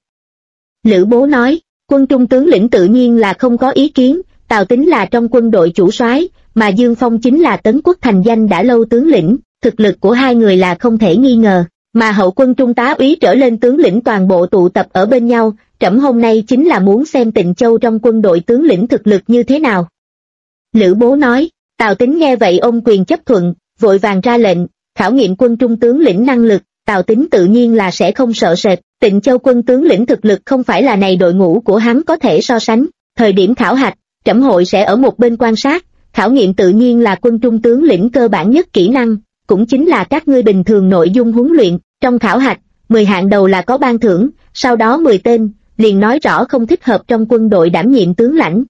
Lữ Bố nói, quân trung tướng lĩnh tự nhiên là không có ý kiến, Tào Tín là trong quân đội chủ soái, mà Dương Phong chính là Tấn quốc thành danh đã lâu tướng lĩnh, thực lực của hai người là không thể nghi ngờ, mà hậu quân trung tá úy trở lên tướng lĩnh toàn bộ tụ tập ở bên nhau, trẫm hôm nay chính là muốn xem Tịnh Châu trong quân đội tướng lĩnh thực lực như thế nào. Lữ Bố nói, Tào Tín nghe vậy ôm quyền chấp thuận, vội vàng ra lệnh, khảo nghiệm quân trung tướng lĩnh năng lực, Tào Tín tự nhiên là sẽ không sợ sệt, Tịnh Châu quân tướng lĩnh thực lực không phải là này đội ngũ của hắn có thể so sánh, thời điểm khảo hạch, trẫm hội sẽ ở một bên quan sát, khảo nghiệm tự nhiên là quân trung tướng lĩnh cơ bản nhất kỹ năng, cũng chính là các ngươi bình thường nội dung huấn luyện, trong khảo hạch, 10 hạng đầu là có ban thưởng, sau đó 10 tên, liền nói rõ không thích hợp trong quân đội đảm nhiệm tướng lãnh.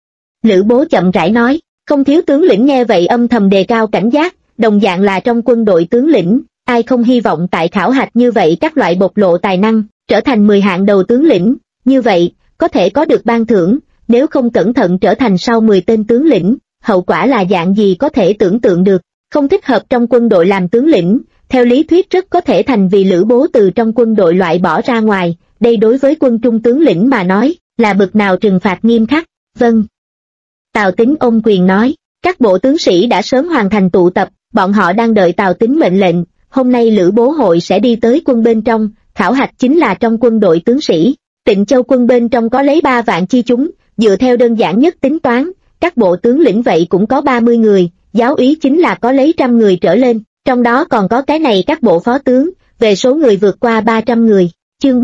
Lữ Bố chậm rãi nói, không thiếu tướng lĩnh nghe vậy âm thầm đề cao cảnh giác, đồng dạng là trong quân đội tướng lĩnh, ai không hy vọng tại khảo hạch như vậy các loại bộc lộ tài năng, trở thành 10 hạng đầu tướng lĩnh, như vậy, có thể có được ban thưởng, nếu không cẩn thận trở thành sau 10 tên tướng lĩnh, hậu quả là dạng gì có thể tưởng tượng được, không thích hợp trong quân đội làm tướng lĩnh, theo lý thuyết rất có thể thành vì Lữ Bố từ trong quân đội loại bỏ ra ngoài, đây đối với quân trung tướng lĩnh mà nói, là bực nào trừng phạt nghiêm khắc. Vâng. Tào Tín ôm quyền nói, các bộ tướng sĩ đã sớm hoàn thành tụ tập, bọn họ đang đợi Tào Tín mệnh lệnh, hôm nay Lữ Bố hội sẽ đi tới quân bên trong, khảo hạch chính là trong quân đội tướng sĩ. Tịnh Châu quân bên trong có lấy 3 vạn chi chúng, dựa theo đơn giản nhất tính toán, các bộ tướng lĩnh vậy cũng có 30 người, giáo úy chính là có lấy 100 người trở lên, trong đó còn có cái này các bộ phó tướng, về số người vượt qua 300 người. Chương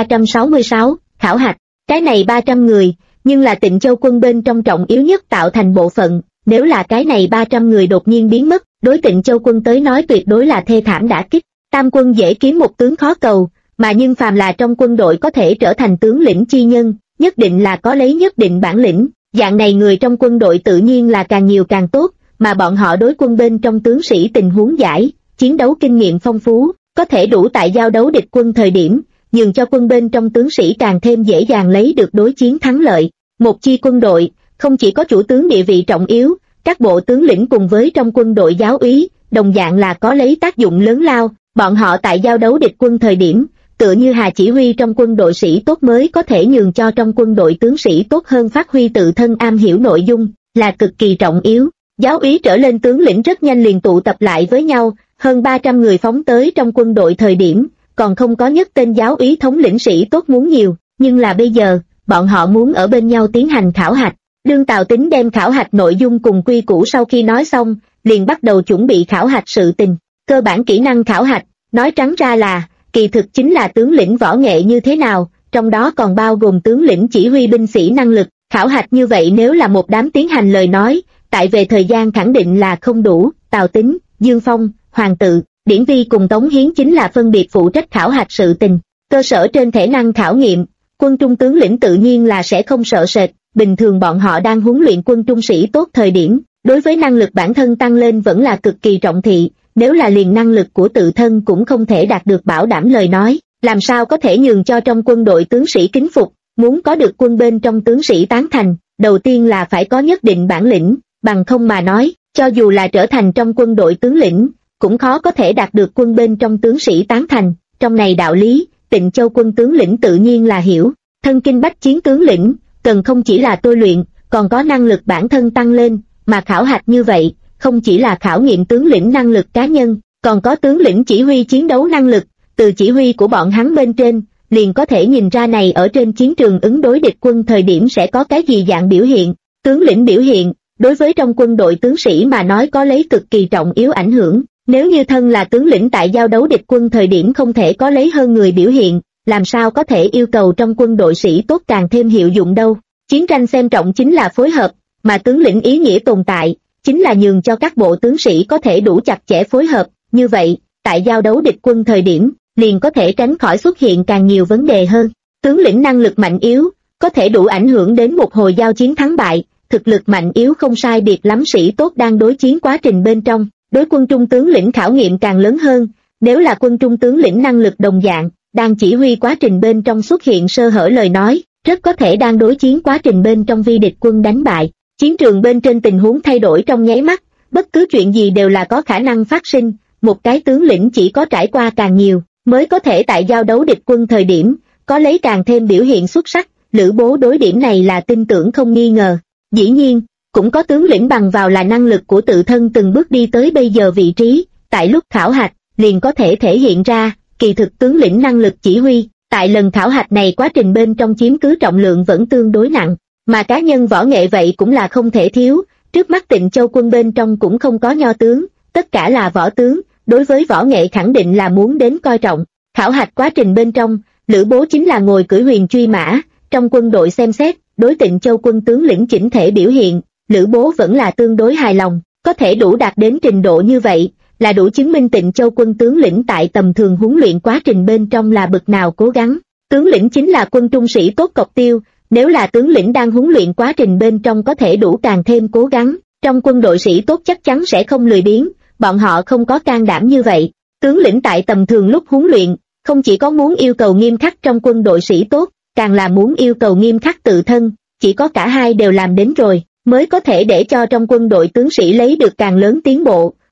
3366, khảo hạch, cái này 300 người, nhưng là Tịnh Châu quân bên trong trọng yếu nhất tạo thành bộ phận, nếu là cái này 300 người đột nhiên biến mất, đối Tịnh Châu quân tới nói tuyệt đối là thê thảm đả kích. Tam quân dễ kiếm một tướng khó cầu, mà nhưng phàm là trong quân đội có thể trở thành tướng lĩnh chi nhân, nhất định là có lấy nhất định bản lĩnh, dạng này người trong quân đội tự nhiên là càng nhiều càng tốt, mà bọn họ đối quân bên trong tướng sĩ tình huống giải, chiến đấu kinh nghiệm phong phú, có thể đủ tại giao đấu địch quân thời điểm, nhường cho quân bên trong tướng sĩ càng thêm dễ dàng lấy được đối chiến thắng lợi. Một chi quân đội, không chỉ có chủ tướng địa vị trọng yếu, các bộ tướng lĩnh cùng với trong quân đội giáo úy, đồng dạng là có lấy tác dụng lớn lao, bọn họ tại giao đấu địch quân thời điểm, tựa như Hà chỉ huy trong quân đội sĩ tốt mới có thể nhường cho trong quân đội tướng sĩ tốt hơn phát huy tự thân am hiểu nội dung, là cực kỳ trọng yếu. Giáo úy trở lên tướng lĩnh rất nhanh liền tụ tập lại với nhau, hơn 300 người phóng tới trong quân đội thời điểm, còn không có nhất tên giáo úy thống lĩnh sĩ tốt muốn nhiều, nhưng là bây giờ, bọn họ muốn ở bên nhau tiến hành khảo hạch. Đương Tào Tín đem khảo hạch nội dung cùng quy củ sau khi nói xong, liền bắt đầu chuẩn bị khảo hạch sự tình. Cơ bản kỹ năng khảo hạch, nói trắng ra là, kỳ thực chính là tướng lĩnh võ nghệ như thế nào, trong đó còn bao gồm tướng lĩnh chỉ huy binh sĩ năng lực. Khảo hạch như vậy nếu là một đám tiến hành lời nói, tại về thời gian khẳng định là không đủ. Tào Tín, Dương Phong, Hoàng Tự, Điển Vi cùng Tống Hiến chính là phân biệt phụ trách khảo hạch sự tình. Cơ sở trên thể năng khảo nghiệm, quân trung tướng lĩnh tự nhiên là sẽ không sợ sệt, bình thường bọn họ đang huấn luyện quân trung sĩ tốt thời điểm, đối với năng lực bản thân tăng lên vẫn là cực kỳ trọng thị, nếu là liền năng lực của tự thân cũng không thể đạt được bảo đảm lời nói, làm sao có thể nhường cho trong quân đội tướng sĩ kính phục. Muốn có được quân bên trong tướng sĩ tán thành, đầu tiên là phải có nhất định bản lĩnh, bằng không mà nói, cho dù là trở thành trong quân đội tướng lĩnh, cũng khó có thể đạt được quân bên trong tướng sĩ tán thành. Trong này đạo lý, Tịnh Châu quân tướng lĩnh tự nhiên là hiểu, thân kinh bách chiến tướng lĩnh, cần không chỉ là tôi luyện, còn có năng lực bản thân tăng lên, mà khảo hạch như vậy, không chỉ là khảo nghiệm tướng lĩnh năng lực cá nhân, còn có tướng lĩnh chỉ huy chiến đấu năng lực, từ chỉ huy của bọn hắn bên trên, liền có thể nhìn ra này ở trên chiến trường ứng đối địch quân thời điểm sẽ có cái gì dạng biểu hiện. Tướng lĩnh biểu hiện, đối với trong quân đội tướng sĩ mà nói có lấy cực kỳ trọng yếu ảnh hưởng, nếu như thân là tướng lĩnh tại giao đấu địch quân thời điểm không thể có lấy hơn người biểu hiện, làm sao có thể yêu cầu trong quân đội sĩ tốt càng thêm hiệu dụng đâu. Chiến tranh xem trọng chính là phối hợp, mà tướng lĩnh ý nghĩa tồn tại, chính là nhường cho các bộ tướng sĩ có thể đủ chặt chẽ phối hợp, như vậy, tại giao đấu địch quân thời điểm, liền có thể tránh khỏi xuất hiện càng nhiều vấn đề hơn. Tướng lĩnh năng lực mạnh yếu, có thể đủ ảnh hưởng đến một hồi giao chiến thắng bại, thực lực mạnh yếu không sai biệt lắm sĩ tốt đang đối chiến quá trình bên trong, đối quân trung tướng lĩnh khảo nghiệm càng lớn hơn, nếu là quân trung tướng lĩnh năng lực đồng dạng, đang chỉ huy quá trình bên trong xuất hiện sơ hở lời nói, rất có thể đang đối chiến quá trình bên trong vi địch quân đánh bại. Chiến trường bên trên tình huống thay đổi trong nháy mắt, bất cứ chuyện gì đều là có khả năng phát sinh, một cái tướng lĩnh chỉ có trải qua càng nhiều, mới có thể tại giao đấu địch quân thời điểm, có lấy càng thêm biểu hiện xuất sắc. Lữ Bố đối điểm này là tin tưởng không nghi ngờ. Dĩ nhiên, cũng có tướng lĩnh bằng vào là năng lực của tự thân từng bước đi tới bây giờ vị trí, tại lúc khảo hạch, liền có thể thể hiện ra, kỳ thực tướng lĩnh năng lực chỉ huy, tại lần khảo hạch này quá trình bên trong chiếm cứ trọng lượng vẫn tương đối nặng, mà cá nhân võ nghệ vậy cũng là không thể thiếu. Trước mắt Tịnh Châu quân bên trong cũng không có nho tướng, tất cả là võ tướng, đối với võ nghệ khẳng định là muốn đến coi trọng. Khảo hạch quá trình bên trong, Lữ Bố chính là ngồi cưỡi huyền truy mã, trong quân đội xem xét, đối Tịnh Châu quân tướng lĩnh chỉnh thể biểu hiện, Lữ Bố vẫn là tương đối hài lòng, có thể đủ đạt đến trình độ như vậy, là đủ chứng minh Tịnh Châu quân tướng lĩnh tại tầm thường huấn luyện quá trình bên trong là bực nào cố gắng. Tướng lĩnh chính là quân trung sĩ tốt cọc tiêu, nếu là tướng lĩnh đang huấn luyện quá trình bên trong có thể đủ càng thêm cố gắng, trong quân đội sĩ tốt chắc chắn sẽ không lười biếng, bọn họ không có can đảm như vậy. Tướng lĩnh tại tầm thường lúc huấn luyện, không chỉ có muốn yêu cầu nghiêm khắc trong quân đội sĩ tốt, càng là muốn yêu cầu nghiêm khắc tự thân, chỉ có cả hai đều làm đến rồi, mới có thể để cho trong quân đội tướng sĩ lấy được càng lớn tiến bộ,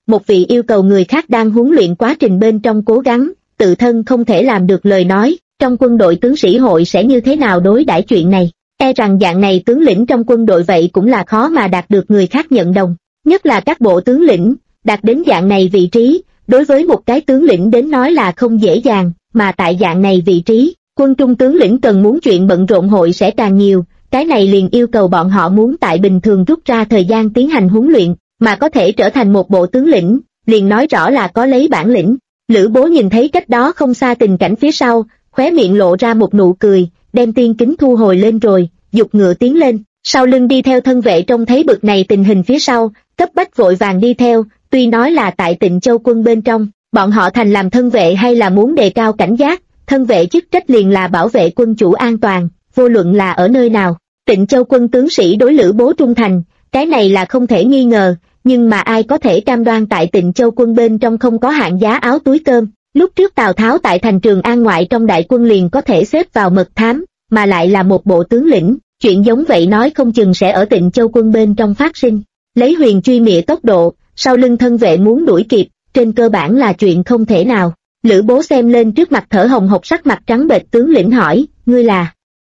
một vị yêu cầu người khác đang huấn luyện quá trình bên trong cố gắng, tự thân không thể làm được lời nói, trong quân đội tướng sĩ hội sẽ như thế nào đối đãi chuyện này. E rằng dạng này tướng lĩnh trong quân đội vậy cũng là khó mà đạt được người khác nhận đồng, nhất là các bộ tướng lĩnh, đạt đến dạng này vị trí, đối với một cái tướng lĩnh đến nói là không dễ dàng, mà tại dạng này vị trí, quân trung tướng lĩnh cần muốn chuyện bận rộn hội sẽ càng nhiều, cái này liền yêu cầu bọn họ muốn tại bình thường rút ra thời gian tiến hành huấn luyện, mà có thể trở thành một bộ tướng lĩnh, liền nói rõ là có lấy bản lĩnh. Lữ Bố nhìn thấy cách đó không xa tình cảnh phía sau, khóe miệng lộ ra một nụ cười, đem tiên kính thu hồi lên rồi, giục ngựa tiến lên, sau lưng đi theo thân vệ trông thấy bực này tình hình phía sau, cấp bách vội vàng đi theo, tuy nói là tại Tịnh Châu quân bên trong, bọn họ thành làm thân vệ hay là muốn đề cao cảnh giác, thân vệ chức trách liền là bảo vệ quân chủ an toàn, vô luận là ở nơi nào. Tịnh Châu quân tướng sĩ đối Lữ Bố trung thành, cái này là không thể nghi ngờ, nhưng mà ai có thể cam đoan tại Tịnh Châu quân bên trong không có hạng giá áo túi cơm. Lúc trước Tào Tháo tại thành Trường An ngoại trong đại quân liền có thể xếp vào mật thám, mà lại là một bộ tướng lĩnh, chuyện giống vậy nói không chừng sẽ ở Tịnh Châu quân bên trong phát sinh. Lấy huyền truy mịa tốc độ, sau lưng thân vệ muốn đuổi kịp, trên cơ bản là chuyện không thể nào. Lữ Bố xem lên trước mặt thở hồng hộc sắc mặt trắng bệch tướng lĩnh hỏi, ngươi là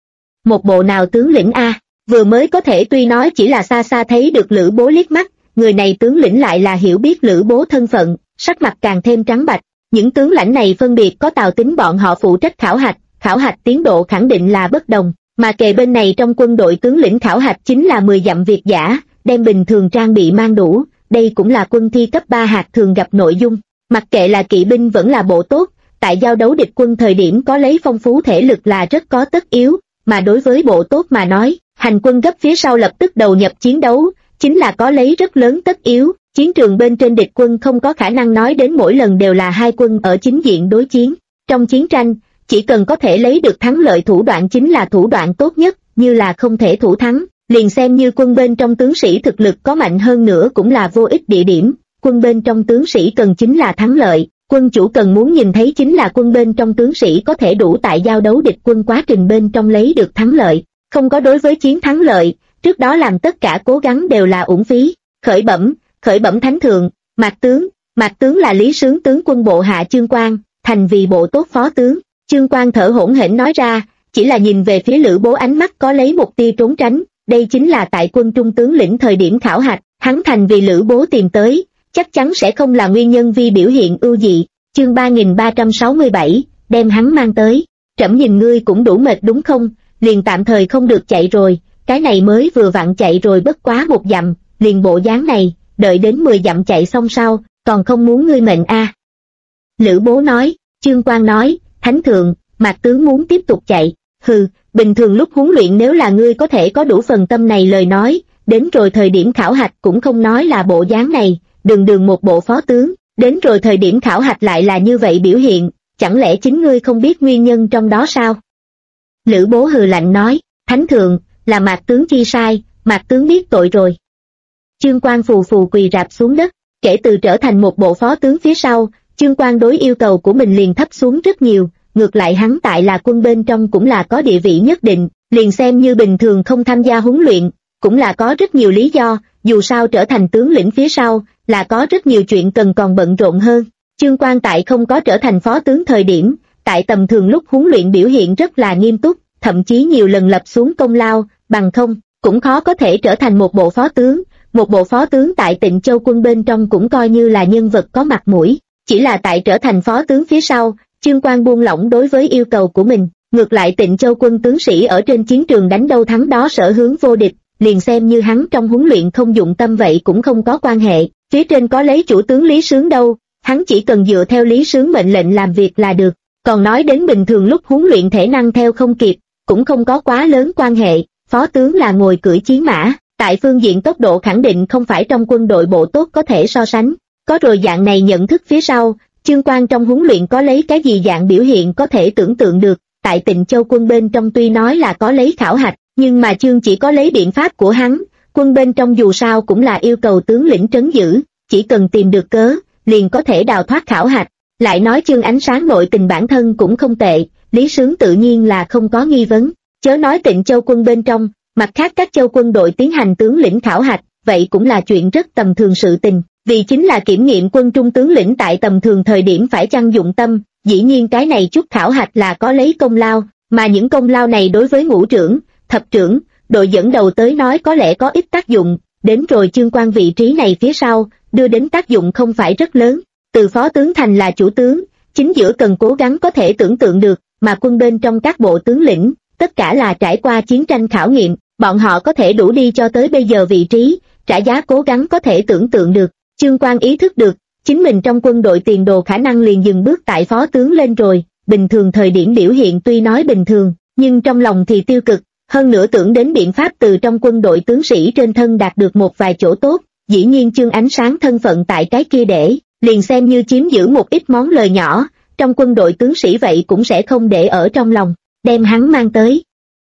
một bộ nào tướng lĩnh a? Vừa mới có thể tuy nói chỉ là xa xa thấy được Lữ Bố liếc mắt, người này tướng lĩnh lại là hiểu biết Lữ Bố thân phận, sắc mặt càng thêm trắng bạch. Những tướng lãnh này phân biệt có Tào Tín bọn họ phụ trách khảo hạch tiến độ khẳng định là bất đồng, mà kề bên này trong quân đội tướng lĩnh khảo hạch chính là 10 dặm việt giả, đem bình thường trang bị mang đủ, đây cũng là quân thi cấp 3 hạt thường gặp nội dung. Mặc kệ là kỵ binh vẫn là bộ tốt, tại giao đấu địch quân thời điểm có lấy phong phú thể lực là rất có tất yếu, mà đối với bộ tốt mà nói, hành quân gấp phía sau lập tức đầu nhập chiến đấu, chính là có lấy rất lớn tất yếu. Chiến trường bên trên địch quân không có khả năng nói đến mỗi lần đều là hai quân ở chính diện đối chiến. Trong chiến tranh, chỉ cần có thể lấy được thắng lợi thủ đoạn chính là thủ đoạn tốt nhất, như là không thể thủ thắng, liền xem như quân bên trong tướng sĩ thực lực có mạnh hơn nữa cũng là vô ích địa điểm. Quân bên trong tướng sĩ cần chính là thắng lợi, quân chủ cần muốn nhìn thấy chính là quân bên trong tướng sĩ có thể đủ tại giao đấu địch quân quá trình bên trong lấy được thắng lợi, không có đối với chiến thắng lợi, trước đó làm tất cả cố gắng đều là uổng phí. Khởi bẩm thánh thượng, Mạc tướng là Lý Sướng tướng quân bộ hạ Chương Quang, thành vì bộ tốt phó tướng. Chương Quang thở hổn hển nói ra, chỉ là nhìn về phía Lữ Bố ánh mắt có lấy một tia trốn tránh, đây chính là tại quân trung tướng lĩnh thời điểm khảo hạch, hắn thành vì Lữ Bố tìm tới, chắc chắn sẽ không là nguyên nhân vì biểu hiện ưu dị. Chương 3367, đem hắn mang tới, trẫm nhìn ngươi cũng đủ mệt đúng không, liền tạm thời không được chạy rồi, cái này mới vừa vặn chạy rồi bất quá 1 dặm, liền bộ dáng này, đợi đến 10 dặm chạy xong sau, còn không muốn ngươi mệnh a. Lữ Bố nói. Chương Quang nói, thánh thượng, Mạc tướng muốn tiếp tục chạy, hừ, bình thường lúc huấn luyện nếu là ngươi có thể có đủ phần tâm này lời nói, đến rồi thời điểm khảo hạch cũng không nói là bộ dáng này, đường một bộ phó tướng, đến rồi thời điểm khảo hạch lại là như vậy biểu hiện, chẳng lẽ chính ngươi không biết nguyên nhân trong đó sao? Lữ Bố hừ lạnh nói, thánh thượng, là Mạc tướng chi sai, Mạc tướng biết tội rồi. Chương Quang phù phù quỳ rạp xuống đất, kể từ trở thành một bộ phó tướng phía sau, Chương Quang đối yêu cầu của mình liền thấp xuống rất nhiều, ngược lại hắn tại là quân bên trong cũng là có địa vị nhất định, liền xem như bình thường không tham gia huấn luyện, cũng là có rất nhiều lý do, dù sao trở thành tướng lĩnh phía sau, là có rất nhiều chuyện cần còn bận rộn hơn. Chương Quang tại không có trở thành phó tướng thời điểm, tại tầm thường lúc huấn luyện biểu hiện rất là nghiêm túc, thậm chí nhiều lần lập xuống công lao, bằng không, cũng khó có thể trở thành một bộ phó tướng. Một bộ phó tướng tại Tịnh Châu quân bên trong cũng coi như là nhân vật có mặt mũi, chỉ là tại trở thành phó tướng phía sau, Chương Quang buông lỏng đối với yêu cầu của mình, ngược lại Tịnh Châu quân tướng sĩ ở trên chiến trường đánh đâu thắng đó sở hướng vô địch, liền xem như hắn trong huấn luyện không dụng tâm vậy cũng không có quan hệ, phía trên có lấy chủ tướng Lý Sướng đâu, hắn chỉ cần dựa theo Lý Sướng mệnh lệnh làm việc là được, còn nói đến bình thường lúc huấn luyện thể năng theo không kịp, cũng không có quá lớn quan hệ, phó tướng là ngồi cưỡi chiến mã. Tại phương diện tốc độ khẳng định không phải trong quân đội bộ tốt có thể so sánh, có rồi dạng này nhận thức phía sau, Chương Quang trong huấn luyện có lấy cái gì dạng biểu hiện có thể tưởng tượng được, tại Tịnh Châu quân bên trong tuy nói là có lấy khảo hạch, nhưng mà Chương chỉ có lấy biện pháp của hắn, quân bên trong dù sao cũng là yêu cầu tướng lĩnh trấn giữ, chỉ cần tìm được cớ, liền có thể đào thoát khảo hạch, lại nói Chương ánh sáng nội tình bản thân cũng không tệ, Lý Sướng tự nhiên là không có nghi vấn, chớ nói Tịnh Châu quân bên trong. Mặt khác các châu quân đội tiến hành tướng lĩnh khảo hạch, vậy cũng là chuyện rất tầm thường sự tình, vì chính là kiểm nghiệm quân trung tướng lĩnh tại tầm thường thời điểm phải chăng dụng tâm, dĩ nhiên cái này chút khảo hạch là có lấy công lao, mà những công lao này đối với ngũ trưởng, thập trưởng, đội dẫn đầu tới nói có lẽ có ít tác dụng, đến rồi chương quan vị trí này phía sau, đưa đến tác dụng không phải rất lớn, từ phó tướng thành là chủ tướng, chính giữa cần cố gắng có thể tưởng tượng được, mà quân bên trong các bộ tướng lĩnh, tất cả là trải qua chiến tranh khảo nghiệm, bọn họ có thể đủ đi cho tới bây giờ vị trí, trả giá cố gắng có thể tưởng tượng được. Chương Quang ý thức được, chính mình trong quân đội tiền đồ khả năng liền dừng bước tại phó tướng lên rồi, bình thường thời điểm biểu hiện tuy nói bình thường, nhưng trong lòng thì tiêu cực, hơn nữa tưởng đến biện pháp từ trong quân đội tướng sĩ trên thân đạt được một vài chỗ tốt, dĩ nhiên Chương Ánh Sáng thân phận tại cái kia để, liền xem như chiếm giữ một ít món lời nhỏ, trong quân đội tướng sĩ vậy cũng sẽ không để ở trong lòng, đem hắn mang tới.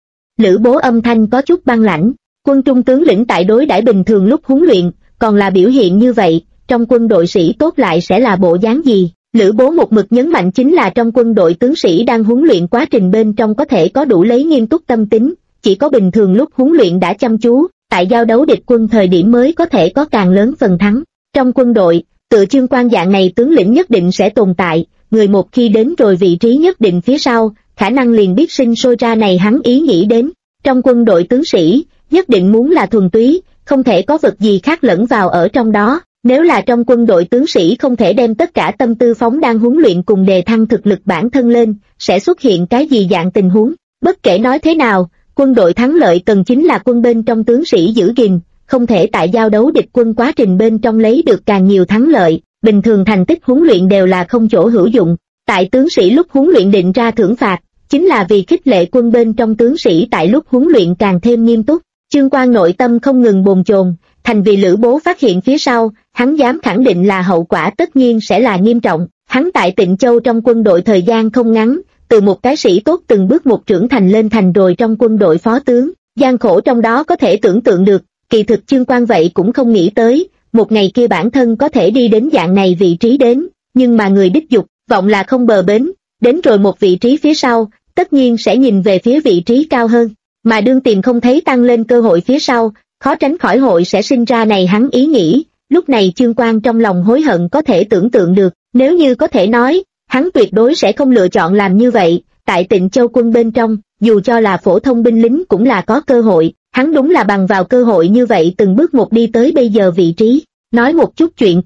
Lữ Bố âm thanh có chút băng lãnh, quân trung tướng lĩnh tại đối đãi bình thường lúc huấn luyện, còn là biểu hiện như vậy, trong quân đội sĩ tốt lại sẽ là bộ dáng gì? Lữ Bố một mực nhấn mạnh chính là trong quân đội tướng sĩ đang huấn luyện quá trình bên trong có thể có đủ lấy nghiêm túc tâm tính, chỉ có bình thường lúc huấn luyện đã chăm chú, tại giao đấu địch quân thời điểm mới có thể có càng lớn phần thắng. Trong quân đội, tự Chương Quang dạng này tướng lĩnh nhất định sẽ tồn tại, người một khi đến rồi vị trí nhất định phía sau, khả năng liền biết sinh sôi ra này hắn ý nghĩ đến. Trong quân đội tướng sĩ, nhất định muốn là thuần túy, không thể có vật gì khác lẫn vào ở trong đó. Nếu là trong quân đội tướng sĩ không thể đem tất cả tâm tư phóng đang huấn luyện cùng đề thăng thực lực bản thân lên, sẽ xuất hiện cái gì dạng tình huống. Bất kể nói thế nào, quân đội thắng lợi cần chính là quân bên trong tướng sĩ giữ gìn, không thể tại giao đấu địch quân quá trình bên trong lấy được càng nhiều thắng lợi, bình thường thành tích huấn luyện đều là không chỗ hữu dụng. Tại tướng sĩ lúc huấn luyện định ra thưởng phạt, chính là vì khích lệ quân bên trong tướng sĩ tại lúc huấn luyện càng thêm nghiêm túc. Chương Quang nội tâm không ngừng bồn chồn, thành vì Lữ Bố phát hiện phía sau, hắn dám khẳng định là hậu quả tất nhiên sẽ là nghiêm trọng. Hắn tại Tịnh Châu trong quân đội thời gian không ngắn, từ một cái sĩ tốt từng bước một trưởng thành lên thành rồi trong quân đội phó tướng, gian khổ trong đó có thể tưởng tượng được, kỳ thực Chương Quang vậy cũng không nghĩ tới, một ngày kia bản thân có thể đi đến dạng này vị trí đến, nhưng mà người đích dục, vọng là không bờ bến, đến rồi một vị trí phía sau, tất nhiên sẽ nhìn về phía vị trí cao hơn, mà đương tìm không thấy tăng lên cơ hội phía sau, khó tránh khỏi hội sẽ sinh ra này hắn ý nghĩ. Lúc này Chương Quang trong lòng hối hận có thể tưởng tượng được, nếu như có thể nói, hắn tuyệt đối sẽ không lựa chọn làm như vậy, tại Tịnh Châu quân bên trong, dù cho là phổ thông binh lính cũng là có cơ hội, hắn đúng là bằng vào cơ hội như vậy từng bước một đi tới bây giờ vị trí. Nói một chút chuyện